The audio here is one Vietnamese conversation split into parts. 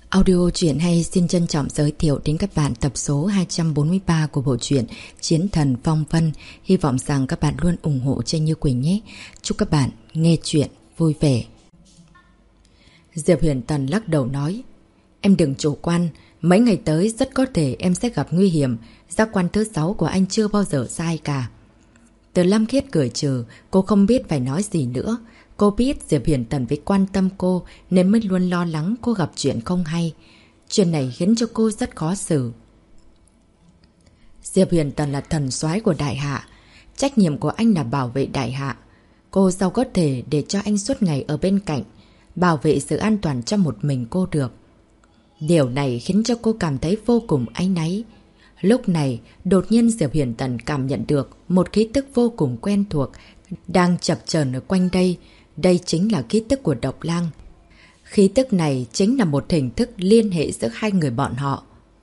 Audio truyện hay xin trân trọng giới thiệu đến các bạn tập số 243 của bộ truyện Chiến Thần Phong Vân. Hy vọng rằng các bạn luôn ủng hộ cho Như Quỳnh nhé. Chúc các bạn nghe truyện vui vẻ. Diệp Huyền Tần lắc đầu nói: Em đừng chủ quan, mấy ngày tới rất có thể em sẽ gặp nguy hiểm. Giác quan thứ 6 của anh chưa bao giờ sai cả. Từ Lâm Khiết cười trừ, cô không biết phải nói gì nữa. Cô biết Diệp Huyền Tần vì quan tâm cô nên mới luôn lo lắng cô gặp chuyện không hay. Chuyện này khiến cho cô rất khó xử. Diệp Huyền Tần là thần soái của Đại Hạ. Trách nhiệm của anh là bảo vệ Đại Hạ. Cô sao có thể để cho anh suốt ngày ở bên cạnh, bảo vệ sự an toàn cho một mình cô được. Điều này khiến cho cô cảm thấy vô cùng áy náy. Lúc này, đột nhiên Diệp Huyền Tần cảm nhận được một khí tức vô cùng quen thuộc đang chập chờn ở quanh đây. Đây chính là khí tức của Độc Lang. Khí tức này chính là một hình thức liên hệ giữa hai người bọn họ.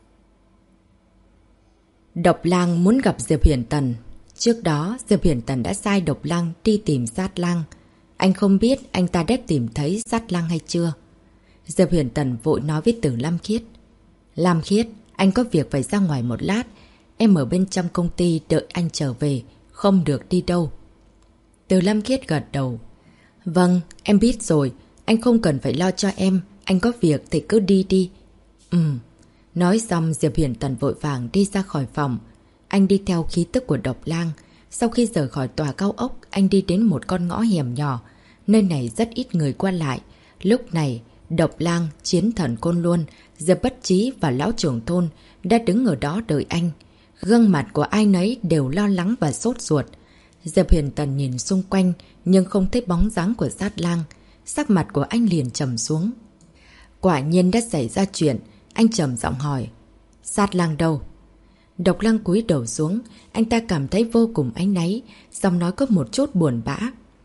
Độc Lang muốn gặp Diệp Huyền Tần. Trước đó, Diệp Huyền Tần đã sai Độc Lang đi tìm Sát Lang. Anh không biết anh ta đã tìm thấy Sát Lang hay chưa. Diệp Huyền Tần vội nói với Từ Lam Khiết: Lam Khiết, anh có việc phải ra ngoài một lát. Em ở bên trong công ty đợi anh trở về, không được đi đâu. Từ Lam Khiết gật đầu: Vâng, em biết rồi, anh không cần phải lo cho em, anh có việc thì cứ đi đi. Nói xong Diệp Huyền Tần vội vàng đi ra khỏi phòng. Anh đi theo khí tức của Độc Lang. Sau khi rời khỏi tòa cao ốc, anh đi đến một con ngõ hẻm nhỏ. Nơi này rất ít người qua lại. Lúc này, Độc Lang, Chiến Thần Côn Luân, Diệp Bất Chí và Lão Trưởng Thôn đã đứng ở đó đợi anh. Gương mặt của ai nấy đều lo lắng và sốt ruột. Diệp Huyền Tần nhìn xung quanh nhưng không thấy bóng dáng của Sát Lang. Sắc mặt của anh liền trầm xuống. Quả nhiên đã xảy ra chuyện. Anh trầm giọng hỏi: Sát Lang đâu? Độc Lang cúi đầu xuống. Anh ta cảm thấy vô cùng áy náy, giọng nói có một chút buồn bã.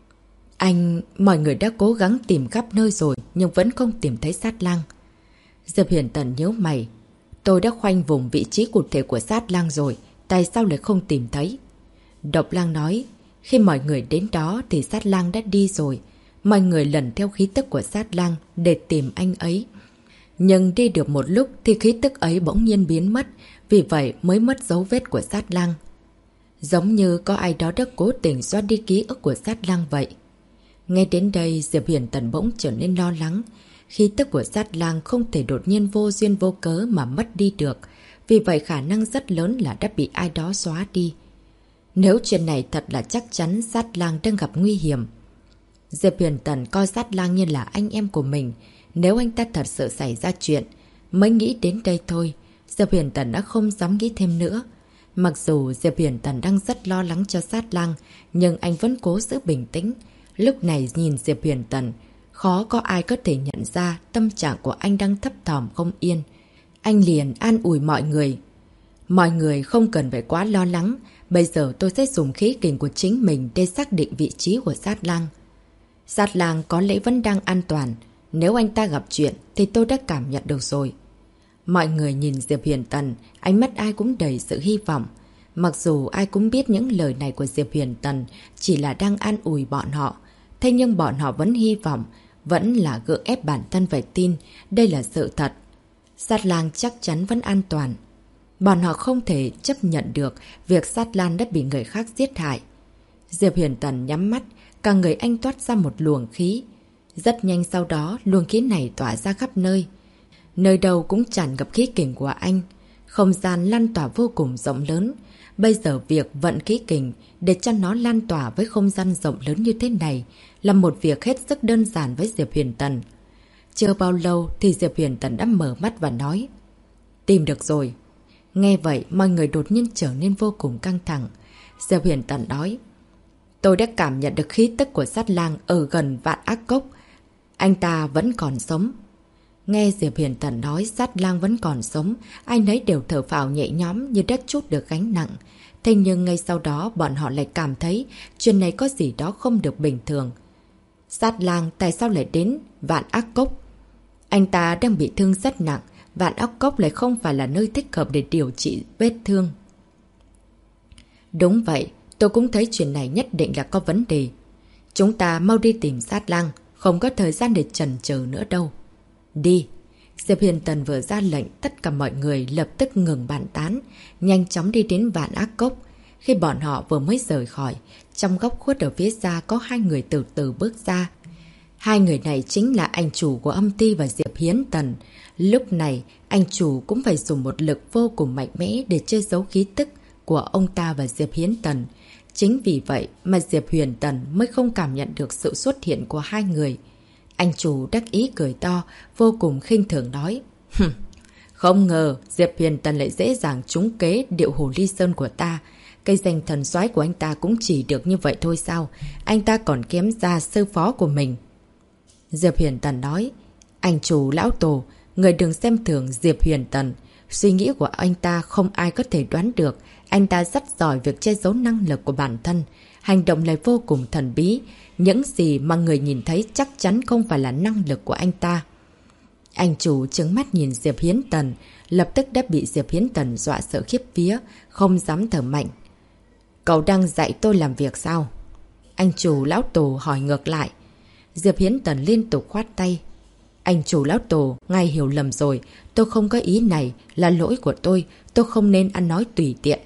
Mọi người đã cố gắng tìm khắp nơi rồi nhưng vẫn không tìm thấy Sát Lang. Diệp Huyền Tần nhíu mày: Tôi đã khoanh vùng vị trí cụ thể của Sát Lang rồi, tại sao lại không tìm thấy? Độc Lang nói: Khi mọi người đến đó thì Sát Lang đã đi rồi. Mọi người lần theo khí tức của Sát Lang để tìm anh ấy. Nhưng đi được một lúc thì khí tức ấy bỗng nhiên biến mất, vì vậy mới mất dấu vết của Sát Lang. Giống như có ai đó đã cố tình xóa đi ký ức của Sát Lang vậy. Nghe đến đây, Diệp Huyền Tần bỗng trở nên lo lắng. Khí tức của Sát Lang không thể đột nhiên vô duyên vô cớ mà mất đi được. Vì vậy khả năng rất lớn là đã bị ai đó xóa đi. Nếu chuyện này thật là chắc chắn Sát Lang đang gặp nguy hiểm. Diệp Huyền Tần coi Sát Lang như là anh em của mình. Nếu anh ta thật sự xảy ra chuyện, mới nghĩ đến đây thôi, Diệp Huyền Tần đã không dám nghĩ thêm nữa. Mặc dù Diệp Huyền Tần đang rất lo lắng cho Sát Lang, nhưng anh vẫn cố giữ bình tĩnh. Lúc này nhìn Diệp Huyền Tần, khó có ai có thể nhận ra tâm trạng của anh đang thấp thỏm không yên. Anh liền an ủi mọi người: Mọi người không cần phải quá lo lắng. Bây giờ tôi sẽ dùng khí kình của chính mình để xác định vị trí của Sát Lang. Sát Lang có lẽ vẫn đang an toàn. Nếu anh ta gặp chuyện thì tôi đã cảm nhận được rồi. Mọi người nhìn Diệp Huyền Tần, ánh mắt ai cũng đầy sự hy vọng. Mặc dù ai cũng biết những lời này của Diệp Huyền Tần chỉ là đang an ủi bọn họ, thế nhưng bọn họ vẫn hy vọng, vẫn là gượng ép bản thân phải tin đây là sự thật. Sát Lang chắc chắn vẫn an toàn. Bọn họ không thể chấp nhận được việc Sát Lang đã bị người khác giết hại. Diệp Huyền Tần nhắm mắt, cả người anh toát ra một luồng khí. Rất nhanh sau đó, luồng khí này tỏa ra khắp nơi. Nơi đâu cũng tràn ngập khí kình của anh. Không gian lan tỏa vô cùng rộng lớn. Bây giờ việc vận khí kình để cho nó lan tỏa với không gian rộng lớn như thế này là một việc hết sức đơn giản với Diệp Huyền Tần. Chưa bao lâu thì Diệp Huyền Tần đã mở mắt và nói: Tìm được rồi. Nghe vậy, mọi người đột nhiên trở nên vô cùng căng thẳng. Diệp Huyền Tần nói: Tôi đã cảm nhận được khí tức của Sát Lang ở gần Vạn Ác Cốc. Anh ta vẫn còn sống. Nghe Diệp Huyền Tần nói Sát Lang vẫn còn sống, ai nấy đều thở phào nhẹ nhõm như đã trút được gánh nặng. Thế nhưng ngay sau đó bọn họ lại cảm thấy chuyện này có gì đó không được bình thường. Sát Lang tại sao lại đến Vạn Ác Cốc? Anh ta đang bị thương rất nặng. Vạn Ác Cốc lại không phải là nơi thích hợp để điều trị vết thương. Đúng vậy, tôi cũng thấy chuyện này nhất định là có vấn đề. Chúng ta mau đi tìm Sát Lang, không có thời gian để chần chờ nữa đâu. Đi. Diệp Huyền Tần vừa ra lệnh, tất cả mọi người lập tức ngừng bàn tán, nhanh chóng đi đến Vạn Ác Cốc. Khi bọn họ vừa mới rời khỏi, trong góc khuất ở phía xa có hai người từ từ bước ra. Hai người này chính là anh chủ của Âm Ti và Diệp Hiến Tần. Lúc này, anh chủ cũng phải dùng một lực vô cùng mạnh mẽ để che giấu khí tức của ông ta và Diệp Hiến Tần. Chính vì vậy mà Diệp Huyền Tần mới không cảm nhận được sự xuất hiện của hai người. Anh chủ đắc ý cười to, vô cùng khinh thường nói. Không ngờ Diệp Huyền Tần lại dễ dàng trúng kế điệu hồ ly sơn của ta. Cây danh thần soái của anh ta cũng chỉ được như vậy thôi sao? Anh ta còn kém ra sư phó của mình. Diệp Huyền Tần nói. Anh chủ lão tổ, người đừng xem thường Diệp Huyền Tần. Suy nghĩ của anh ta không ai có thể đoán được. Anh ta rất giỏi việc che giấu năng lực của bản thân. Hành động lại vô cùng thần bí. Những gì mà người nhìn thấy chắc chắn không phải là năng lực của anh ta. Anh chủ trừng mắt nhìn Diệp Hiến Tần, lập tức đã bị Diệp Hiến Tần dọa sợ khiếp vía, không dám thở mạnh. Cậu đang dạy tôi làm việc sao? Anh chủ lão tổ hỏi ngược lại. Diệp Hiến Tần liên tục khoát tay. Anh chủ lão tổ, ngài hiểu lầm rồi. Tôi không có ý này, là lỗi của tôi không nên ăn nói tùy tiện.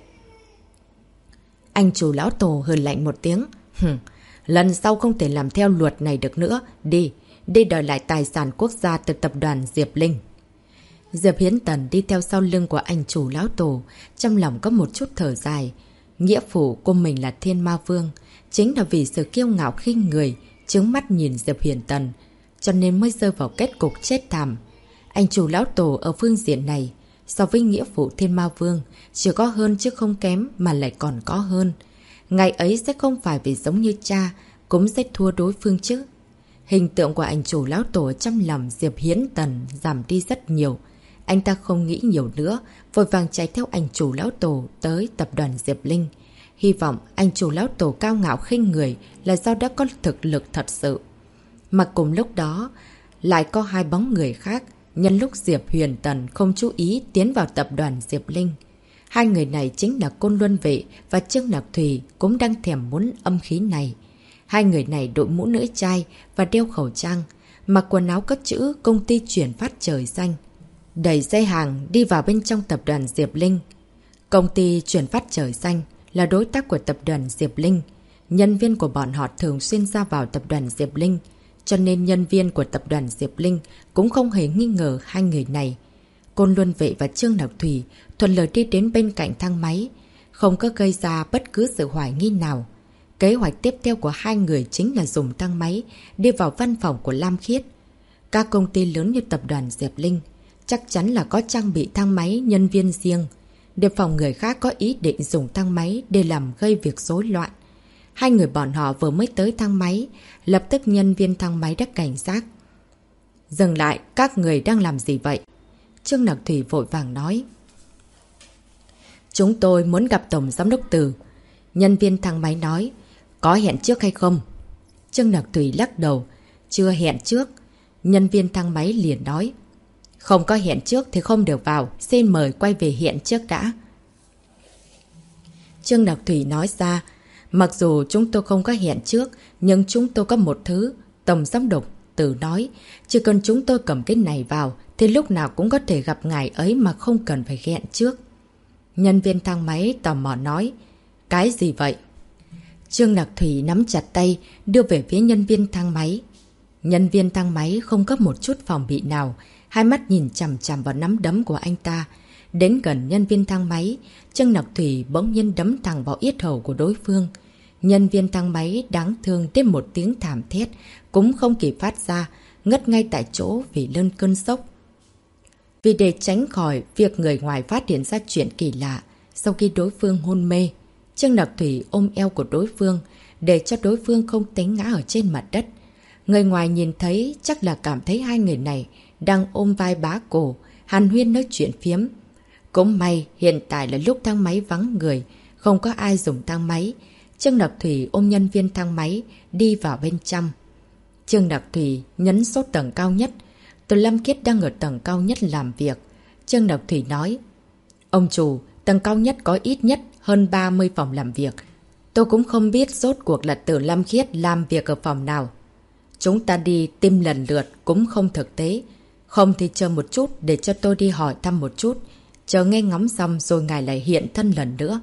Anh chủ lão tổ hừ lạnh một tiếng. Lần sau không thể làm theo luật này được nữa. Đi đòi lại tài sản quốc gia từ tập đoàn Diệp Linh. Diệp Hiến Tần đi theo sau lưng của anh chủ lão tổ, trong lòng có một chút thở dài. Nghĩa phụ của mình là Thiên Ma Vương, chính là vì sự kiêu ngạo khinh người, trướng mắt nhìn Diệp Huyền Tần, cho nên mới rơi vào kết cục chết thảm. Anh chủ lão tổ ở phương diện này, so với nghĩa phụ Thiên Ma Vương, chỉ có hơn chứ không kém mà lại còn có hơn. Ngày ấy sẽ không phải vì giống như cha, cũng sẽ thua đối phương chứ. Hình tượng của anh chủ lão tổ trong lòng Diệp Hiến Tần giảm đi rất nhiều. Anh ta không nghĩ nhiều nữa, vội vàng chạy theo anh chủ lão tổ tới tập đoàn Diệp Linh. Hy vọng anh chủ lão tổ cao ngạo khinh người là do đã có thực lực thật sự. Mà cùng lúc đó, lại có hai bóng người khác, nhân lúc Diệp Huyền Tần không chú ý tiến vào tập đoàn Diệp Linh. Hai người này chính là Côn Luân Vệ và Trương Nặc Thùy cũng đang thèm muốn âm khí này. Hai người này đội mũ lưỡi chai và đeo khẩu trang, mặc quần áo có chữ công ty chuyển phát trời xanh. Đẩy dây hàng đi vào bên trong tập đoàn Diệp Linh. Công ty chuyển phát trời xanh là đối tác của tập đoàn Diệp Linh. Nhân viên của bọn họ thường xuyên ra vào tập đoàn Diệp Linh, cho nên nhân viên của tập đoàn Diệp Linh cũng không hề nghi ngờ hai người này. Côn Luân Vệ và Trương Nặc Thùy thuận lợi đi đến bên cạnh thang máy, không có gây ra bất cứ sự hoài nghi nào. Kế hoạch tiếp theo của hai người chính là dùng thang máy đi vào văn phòng của Lam Khiết. Các công ty lớn như tập đoàn Diệp Linh chắc chắn là có trang bị thang máy nhân viên riêng, để phòng người khác có ý định dùng thang máy để làm gây việc rối loạn. Hai người bọn họ vừa mới tới thang máy, lập tức nhân viên thang máy đã cảnh giác. Dừng lại, các người đang làm gì vậy? Trương Nặc Thùy vội vàng nói. Chúng tôi muốn gặp Tổng Giám đốc Từ. Nhân viên thang máy nói. Có hẹn trước hay không? Trương Nặc Thùy lắc đầu. Chưa hẹn trước. Nhân viên thang máy liền nói. Không có hẹn trước thì không được vào. Xin mời quay về hẹn trước đã. Trương Nặc Thùy nói ra. Mặc dù chúng tôi không có hẹn trước, nhưng chúng tôi có một thứ. Tổng Giám đốc Từ nói. Chỉ cần chúng tôi cầm cái này vào thì lúc nào cũng có thể gặp ngài ấy mà không cần phải hẹn trước. Nhân viên thang máy tò mò nói. Cái gì vậy? Trương Nặc Thùy nắm chặt tay, đưa về phía nhân viên thang máy. Nhân viên thang máy không có một chút phòng bị nào, hai mắt nhìn chằm chằm vào nắm đấm của anh ta. Đến gần nhân viên thang máy, Trương Nặc Thùy bỗng nhiên đấm thẳng vào yết hầu của đối phương. Nhân viên thang máy đáng thương đến một tiếng thảm thiết, cũng không kịp phát ra, ngất ngay tại chỗ vì lên cơn sốc. Vì để tránh khỏi việc người ngoài phát hiện ra chuyện kỳ lạ, sau khi đối phương hôn mê, Trương Nặc Thùy ôm eo của đối phương, để cho đối phương không té ngã ở trên mặt đất. Người ngoài nhìn thấy chắc là cảm thấy hai người này đang ôm vai bá cổ, hàn huyên nói chuyện phiếm. Cũng may hiện tại là lúc thang máy vắng người, không có ai dùng thang máy. Trương Nặc Thùy ôm nhân viên thang máy đi vào bên trong. Trương Nặc Thùy nhấn số tầng cao nhất. Từ Lam Khiết đang ở tầng cao nhất làm việc. Trương Nặc Thùy nói. Ông chủ, tầng cao nhất có ít nhất hơn 30 phòng làm việc. Tôi cũng không biết rốt cuộc là Từ Lam Khiết làm việc ở phòng nào. Chúng ta đi tìm lần lượt cũng không thực tế. Không thì chờ một chút để cho tôi đi hỏi thăm một chút. Chờ nghe ngóng xong rồi ngài lại hiện thân lần nữa.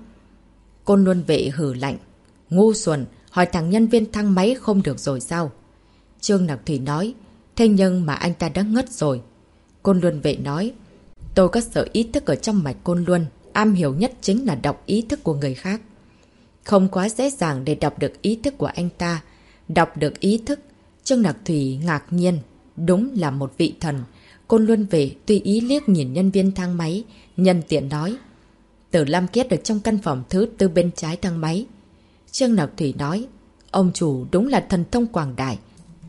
Côn Luân Vệ hử lạnh. Ngu xuẩn, hỏi thằng nhân viên thang máy không được rồi sao? Trương Nặc Thủy nói. Thế nhưng mà anh ta đã ngất rồi. Côn Luân Vệ nói. Tôi có sở ý thức ở trong mạch Côn Luân. Am hiểu nhất chính là đọc ý thức của người khác. Không quá dễ dàng để đọc được ý thức của anh ta. Đọc được ý thức. Trương Nặc Thủy ngạc nhiên. Đúng là một vị thần. Côn Luân Vệ tùy ý liếc nhìn nhân viên thang máy. Nhân tiện nói. Tử Lam Kiết ở trong căn phòng thứ tư bên trái thang máy. Trương Nặc Thủy nói. Ông chủ đúng là thần thông quảng đại.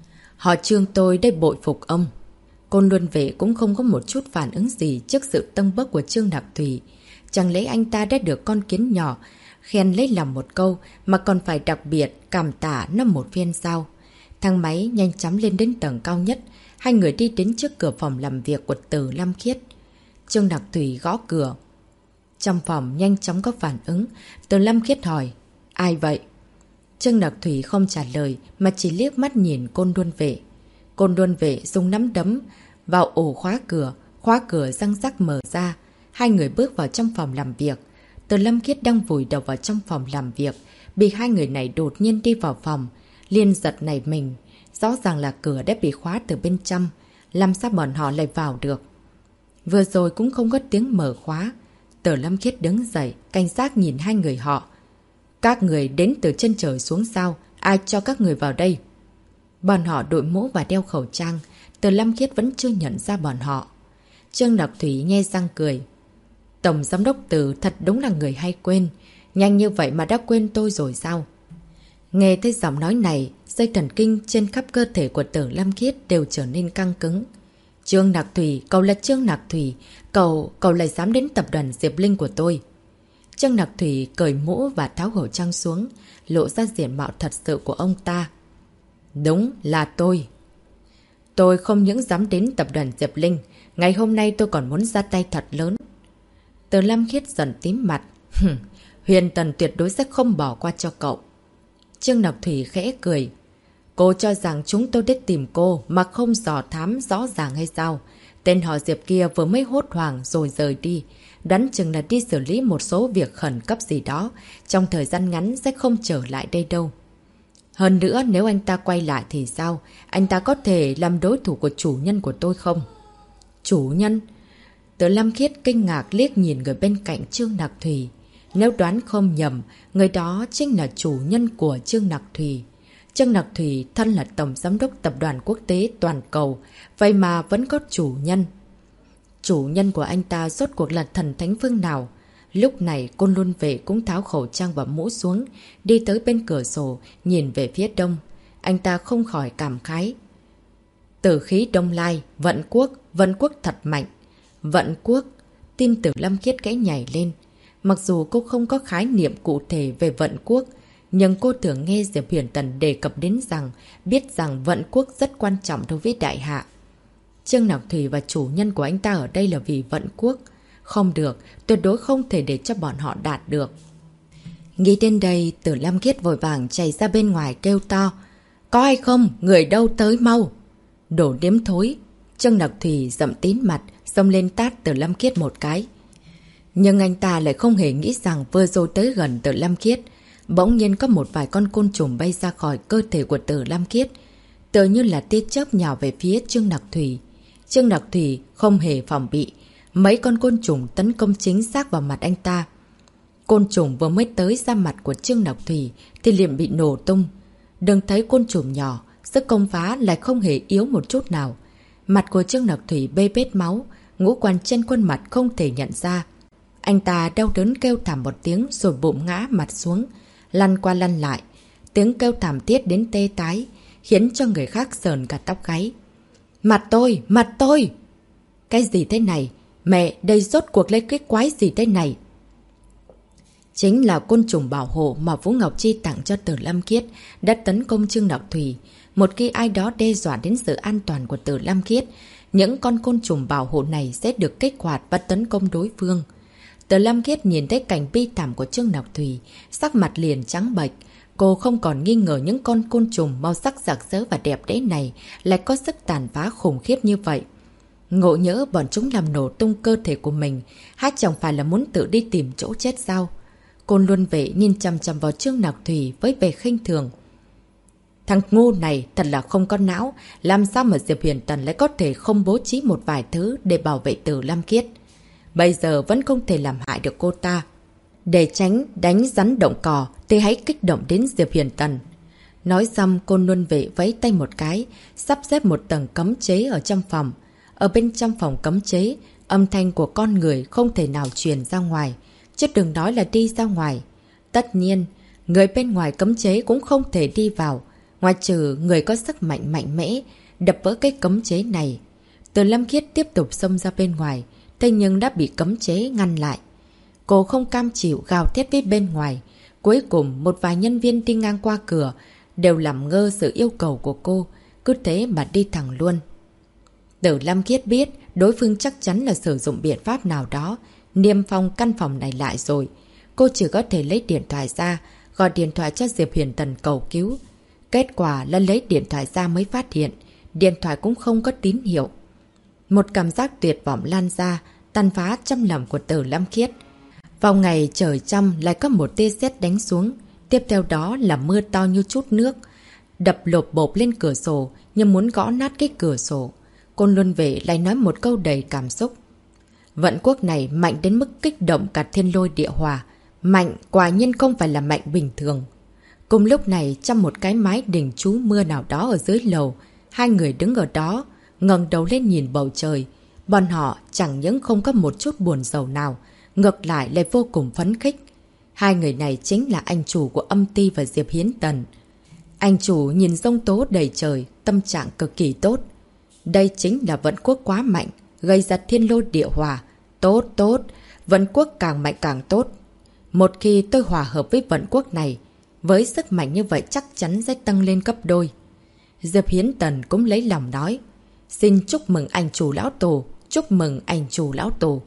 Họ Trương tôi đây bội phục ông. Côn Luân Vệ cũng không có một chút phản ứng gì trước sự tâng bốc của Trương Nặc Thủy. Chẳng lẽ anh ta đã được con kiến nhỏ khen lấy lòng một câu mà còn phải đặc biệt cảm tả nó một phiên sao? Thang máy nhanh chóng lên đến tầng cao nhất. Hai người đi đến trước cửa phòng làm việc của Tử Lam Khiết. Trương Nặc Thủy gõ cửa. Trong phòng nhanh chóng có phản ứng. Tử Lam Khiết hỏi. Ai vậy? Trương Nặc Thủy không trả lời mà chỉ liếc mắt nhìn Côn Luân Vệ. Côn Luân Vệ dùng nắm đấm vào ổ khóa cửa răng rắc mở ra. Hai người bước vào trong phòng làm việc. Tử Lam Khiết đang vùi đầu vào trong phòng làm việc. Bị hai người này đột nhiên đi vào phòng. Liên giật nảy mình. Rõ ràng là cửa đã bị khóa từ bên trong. Làm sao bọn họ lại vào được? Vừa rồi cũng không có tiếng mở khóa. Tử Lam Khiết đứng dậy, cảnh giác nhìn hai người họ. Các người đến từ trên trời xuống sao? Ai cho các người vào đây? Bọn họ đội mũ và đeo khẩu trang. Tử Lam Khiết vẫn chưa nhận ra bọn họ. Trương Nặc Thủy nhe răng cười. Tổng giám đốc Tử thật đúng là người hay quên. Nhanh như vậy mà đã quên tôi rồi sao? Nghe thấy giọng nói này, dây thần kinh trên khắp cơ thể của Tử Lam Khiết đều trở nên căng cứng. Trương Nặc Thủy, cậu là Trương Nặc Thủy. Cậu lại dám đến tập đoàn Diệp Linh của tôi. Trương Nặc Thủy cởi mũ và tháo khẩu trang xuống, lộ ra diện mạo thật sự của ông ta. Đúng là tôi. Tôi không những dám đến tập đoàn Diệp Linh, ngày hôm nay tôi còn muốn ra tay thật lớn. Tử Lam Khiết dần tím mặt. Huyền Tần tuyệt đối sẽ không bỏ qua cho cậu. Trương Nặc Thủy khẽ cười. Cô cho rằng chúng tôi đến tìm cô mà không dò thám rõ ràng hay sao? Tên họ Diệp kia vừa mới hốt hoảng rồi rời đi. Đoán chừng là đi xử lý một số việc khẩn cấp gì đó. Trong thời gian ngắn sẽ không trở lại đây đâu. Hơn nữa nếu anh ta quay lại thì sao? Anh ta có thể làm đối thủ của chủ nhân của tôi không? Chủ nhân? Tử Lam Khiết kinh ngạc liếc nhìn người bên cạnh Trương Nặc Thủy. Nếu đoán không nhầm, người đó chính là chủ nhân của Trương Nặc Thủy. Trương Nặc Thủy thân là tổng giám đốc tập đoàn quốc tế toàn cầu, vậy mà vẫn có chủ nhân. Chủ nhân của anh ta rốt cuộc là thần thánh phương nào? Lúc này Côn Luân Vệ cũng tháo khẩu trang và mũ xuống, đi tới bên cửa sổ, nhìn về phía đông. Anh ta không khỏi cảm khái. Tử khí Đông Lai, vận quốc thật mạnh. Vận quốc, tim Tử Lam Khiết kẽ nhảy lên. Mặc dù cô không có khái niệm cụ thể về vận quốc, nhưng cô tưởng nghe Diệp Huyền Tần đề cập đến rằng, biết rằng vận quốc rất quan trọng đối với đại hạ. Trương Nặc Thủy và chủ nhân của anh ta ở đây là vì vận quốc. Không được, tuyệt đối không thể để cho bọn họ đạt được. Nghĩ đến đây, Tử Lam Khiết vội vàng chạy ra bên ngoài kêu to. Có ai không? Người đâu tới mau. Đổ điếm thối. Trương Nặc Thủy giậm tín mặt, xông lên tát Tử Lam Khiết một cái. Nhưng anh ta lại không hề nghĩ rằng vừa rồi tới gần Tử Lam Khiết, bỗng nhiên có một vài con côn trùng bay ra khỏi cơ thể của Tử Lam Khiết, tựa như là tia chớp nhào về phía Trương Nặc Thủy. Trương Nặc Thủy không hề phòng bị, mấy con côn trùng tấn công chính xác vào mặt anh ta. Côn trùng vừa mới tới ra mặt của Trương Nặc Thủy thì liền bị nổ tung. Đừng thấy côn trùng nhỏ, sức công phá lại không hề yếu một chút nào. Mặt của Trương Nặc Thủy bê bết máu, ngũ quan trên khuôn mặt không thể nhận ra. Anh ta đau đớn kêu thảm một tiếng rồi bụng ngã mặt xuống, lăn qua lăn lại. Tiếng kêu thảm thiết đến tê tái, khiến cho người khác sờn cả tóc gáy. Mặt tôi! Mặt tôi! Cái gì thế này? Mẹ, đây rốt cuộc lấy cái quái gì thế này? Chính là côn trùng bảo hộ mà Vũ Ngọc Chi tặng cho Tử Lam Khiết đã tấn công Trương Nặc Thủy. Một khi ai đó đe dọa đến sự an toàn của Tử Lam Khiết, những con côn trùng bảo hộ này sẽ được kích hoạt và tấn công đối phương. Tử Lam Khiết nhìn thấy cảnh bi thảm của Trương Nặc Thủy, sắc mặt liền trắng bệch. Cô không còn nghi ngờ những con côn trùng màu sắc rạng rỡ và đẹp đẽ này lại có sức tàn phá khủng khiếp như vậy. Ngộ nhỡ bọn chúng làm nổ tung cơ thể của mình, hay chẳng phải là muốn tự đi tìm chỗ chết sao? Côn Luân Vệ nhìn chằm chằm vào Trương Ngọc Thủy với vẻ khinh thường. Thằng ngu này thật là không có não, làm sao mà Diệp Huyền Tần lại có thể không bố trí một vài thứ để bảo vệ Tử Lam Khiết. Bây giờ vẫn không thể làm hại được cô ta. Để tránh đánh rắn động cò thì hãy kích động đến Diệp Huyền Tần. Nói xong, Côn Luân Vệ vẫy tay một cái, sắp xếp một tầng cấm chế ở trong phòng. Ở bên trong phòng cấm chế, âm thanh của con người không thể nào truyền ra ngoài, chứ đừng nói là đi ra ngoài. Tất nhiên, người bên ngoài cấm chế cũng không thể đi vào, ngoại trừ người có sức mạnh mạnh mẽ, đập vỡ cái cấm chế này. Từ Lâm Khiết tiếp tục xông ra bên ngoài, thế nhưng đã bị cấm chế ngăn lại. Cô không cam chịu gào thét với bên ngoài. Cuối cùng, một vài nhân viên đi ngang qua cửa đều làm ngơ sự yêu cầu của cô, cứ thế mà đi thẳng luôn. Tử Lam Khiết biết đối phương chắc chắn là sử dụng biện pháp nào đó, niêm phong căn phòng này lại rồi. Cô chỉ có thể lấy điện thoại ra, gọi điện thoại cho Diệp Huyền Tần cầu cứu. Kết quả là lấy điện thoại ra mới phát hiện, điện thoại cũng không có tín hiệu. Một cảm giác tuyệt vọng lan ra, tàn phá trong lòng của Tử Lam Khiết. Vào ngày trời trong lại có một tia sét đánh xuống, tiếp theo đó là mưa to như chút nước, đập lộp bộp lên cửa sổ như muốn gõ nát cái cửa sổ. Côn Luân Vệ lại nói một câu đầy cảm xúc. Vận quốc này mạnh đến mức kích động cả thiên lôi địa hòa. Mạnh quả nhiên không phải là mạnh bình thường. Cùng lúc này, trong một cái mái đình trú mưa nào đó ở dưới lầu, hai người đứng ở đó, ngẩng đầu lên nhìn bầu trời. Bọn họ chẳng những không có một chút buồn rầu nào, ngược lại lại vô cùng phấn khích. Hai người này chính là anh chủ của Âm Ti và Diệp Hiến Tần. Anh chủ nhìn giông tố đầy trời, tâm trạng cực kỳ tốt. Đây chính là vận quốc quá mạnh, gây ra thiên lôi địa hòa. Tốt, tốt, vận quốc càng mạnh càng tốt. Một khi tôi hòa hợp với vận quốc này, với sức mạnh như vậy chắc chắn sẽ tăng lên gấp đôi. Diệp Hiến Tần cũng lấy lòng nói. Xin chúc mừng anh chủ lão tổ, chúc mừng anh chủ lão tổ.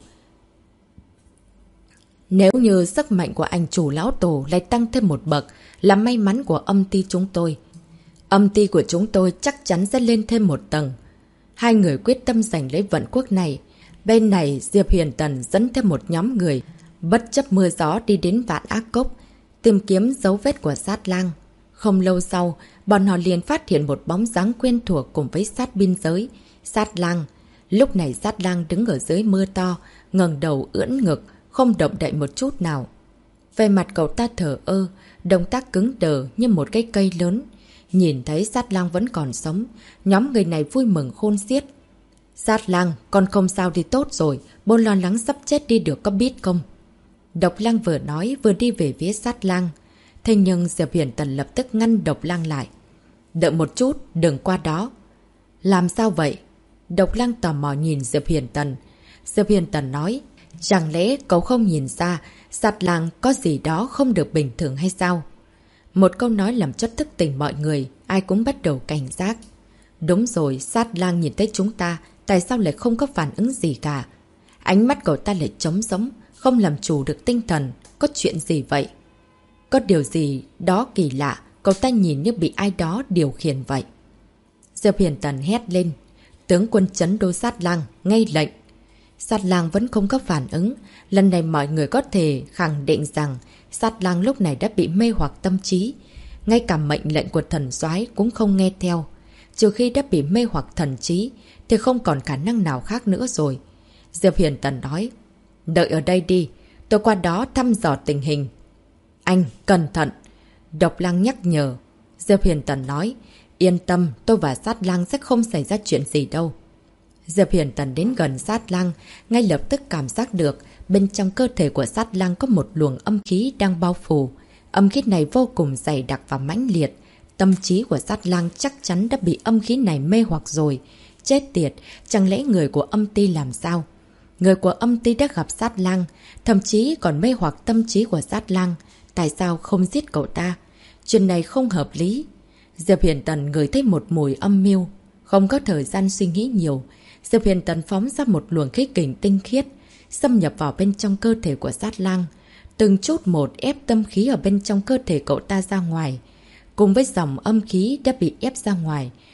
Nếu như sức mạnh của anh chủ lão tổ lại tăng thêm một bậc, là may mắn của Âm Ti chúng tôi. Âm Ti của chúng tôi chắc chắn sẽ lên thêm một tầng. Hai người quyết tâm giành lấy vận quốc này. Bên này, Diệp Huyền Tần dẫn thêm một nhóm người, bất chấp mưa gió đi đến Vạn Ác Cốc, tìm kiếm dấu vết của Sát Lang. Không lâu sau, bọn họ liền phát hiện một bóng dáng quen thuộc cùng với sát biên giới, Sát Lang. Lúc này Sát Lang đứng ở dưới mưa to, ngẩng đầu ưỡn ngực, không động đậy một chút nào. Về mặt cậu ta thở ơ, động tác cứng đờ như một cái cây lớn. Nhìn thấy Sát Lang vẫn còn sống, nhóm người này vui mừng khôn xiết. Sát Lang, con không sao thì tốt rồi, bố lo lắng sắp chết đi được có biết không? Độc Lang vừa nói vừa đi về phía Sát Lang. Thế nhưng Diệp Huyền Tần lập tức ngăn Độc Lang lại. Đợi một chút, đừng qua đó. Làm sao vậy? Độc Lang tò mò nhìn Diệp Huyền Tần. Diệp Huyền Tần nói, chẳng lẽ cậu không nhìn ra Sát Lang có gì đó không được bình thường hay sao? Một câu nói làm cho thức tỉnh mọi người, ai cũng bắt đầu cảnh giác. Đúng rồi, Sát Lang nhìn thấy chúng ta, tại sao lại không có phản ứng gì cả? Ánh mắt cậu ta lại trống sống, không làm chủ được tinh thần. Có chuyện gì vậy? Có điều gì đó kỳ lạ, cậu ta nhìn như bị ai đó điều khiển vậy. Diệp Huyền Tần hét lên. Tướng quân trấn đô Sát Lang, ngay lệnh. Sát Lang vẫn không có phản ứng. Lần này mọi người có thể khẳng định rằng Sát Lang lúc này đã bị mê hoặc tâm trí. Ngay cả mệnh lệnh của thần soái cũng không nghe theo. Trừ khi đã bị mê hoặc thần trí, thì không còn khả năng nào khác nữa rồi. Diệp Huyền Tần nói, đợi ở đây đi, tôi qua đó thăm dò tình hình. Anh, cẩn thận. Độc Lang nhắc nhở. Diệp Huyền Tần nói, yên tâm, tôi và Sát Lang sẽ không xảy ra chuyện gì đâu. Diệp Huyền Tần đến gần Sát Lang, ngay lập tức cảm giác được bên trong cơ thể của Sát Lang có một luồng âm khí đang bao phủ. Âm khí này vô cùng dày đặc và mãnh liệt. Tâm trí của Sát Lang chắc chắn đã bị âm khí này mê hoặc rồi. Chết tiệt, chẳng lẽ người của Âm Ti làm sao? Người của Âm Ti đã gặp Sát Lang, thậm chí còn mê hoặc tâm trí của Sát Lang. Tại sao không giết cậu ta? Chuyện này không hợp lý. Diệp Huyền Tần ngửi thấy một mùi âm mưu. Không có thời gian suy nghĩ nhiều. Diệp Huyền Tần phóng ra một luồng khí kình tinh khiết, xâm nhập vào bên trong cơ thể của Sát Lang. Từng chút một ép tâm khí ở bên trong cơ thể cậu ta ra ngoài. Cùng với dòng âm khí đã bị ép ra ngoài,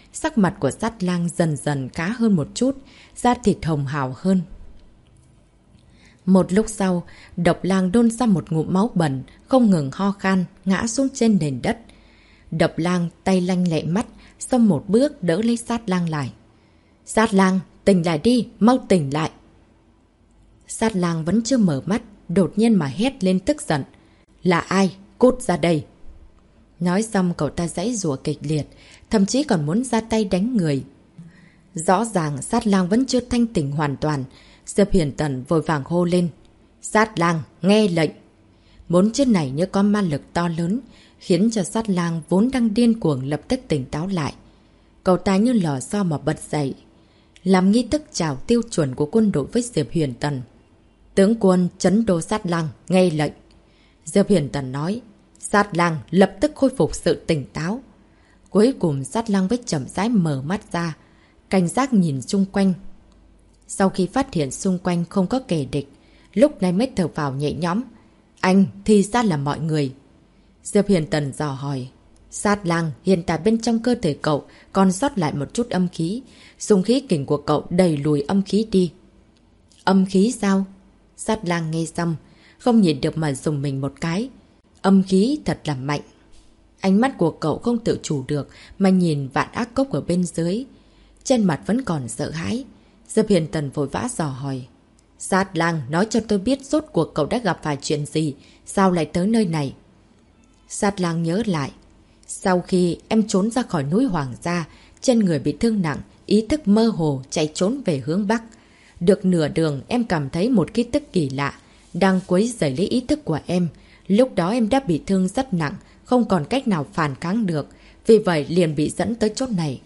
Sắc mặt của Sát Lang dần dần khá hơn một chút, da thịt hồng hào hơn. Một lúc sau, Độc Lang đôn ra một ngụm máu bẩn, không ngừng ho khan, ngã xuống trên nền đất. Độc Lang tay lanh lẹ mắt, xông một bước đỡ lấy Sát Lang lại. Sát Lang, tỉnh lại đi, mau tỉnh lại. Sát Lang vẫn chưa mở mắt, đột nhiên mà hét lên tức giận. Là ai? Cút ra đây! Nói xong cậu ta giãy giụa kịch liệt, thậm chí còn muốn ra tay đánh người. Rõ ràng Sát Lang vẫn chưa thanh tỉnh hoàn toàn. Diệp Huyền Tần vội vàng hô lên. Sát Lang, nghe lệnh! Bốn chữ này như có ma lực to lớn, khiến cho Sát Lang vốn đang điên cuồng lập tức tỉnh táo lại. Cậu ta như lò xo mà bật dậy, làm nghi thức chào tiêu chuẩn của quân đội với Diệp Huyền Tần. Tướng quân trấn đô Sát Lang, nghe lệnh! Diệp Huyền Tần nói. Sát Lang lập tức khôi phục sự tỉnh táo. Cuối cùng Sát Lang với chậm rãi mở mắt ra, cảnh giác nhìn xung quanh. Sau khi phát hiện xung quanh không có kẻ địch, lúc này mới thở vào nhẹ nhõm. Anh thì ra là mọi người. Diệp Huyền Tần dò hỏi. Sát Lang, hiện tại bên trong cơ thể cậu còn sót lại một chút âm khí. Dùng khí kình của cậu đẩy lùi âm khí đi. Âm khí sao? Sát Lang nghe xong, không nhìn được mà dùng mình một cái. Âm khí thật là mạnh. Ánh mắt của cậu không tự chủ được mà nhìn Vạn Ác Cốc ở bên dưới. Trên mặt vẫn còn sợ hãi. Diệp Huyền Tần vội vã dò hỏi. Sát Lang, nói cho tôi biết rốt cuộc cậu đã gặp phải chuyện gì, sao lại tới nơi này? Sát Lang nhớ lại. Sau khi em trốn ra khỏi núi Hoàng Gia, trên người bị thương nặng, ý thức mơ hồ chạy trốn về hướng Bắc. Được nửa đường em cảm thấy một khí tức kỳ lạ đang quấy rầy lấy ý thức của em. Lúc đó em đã bị thương rất nặng, không còn cách nào phản kháng được, vì vậy liền bị dẫn tới chốt này.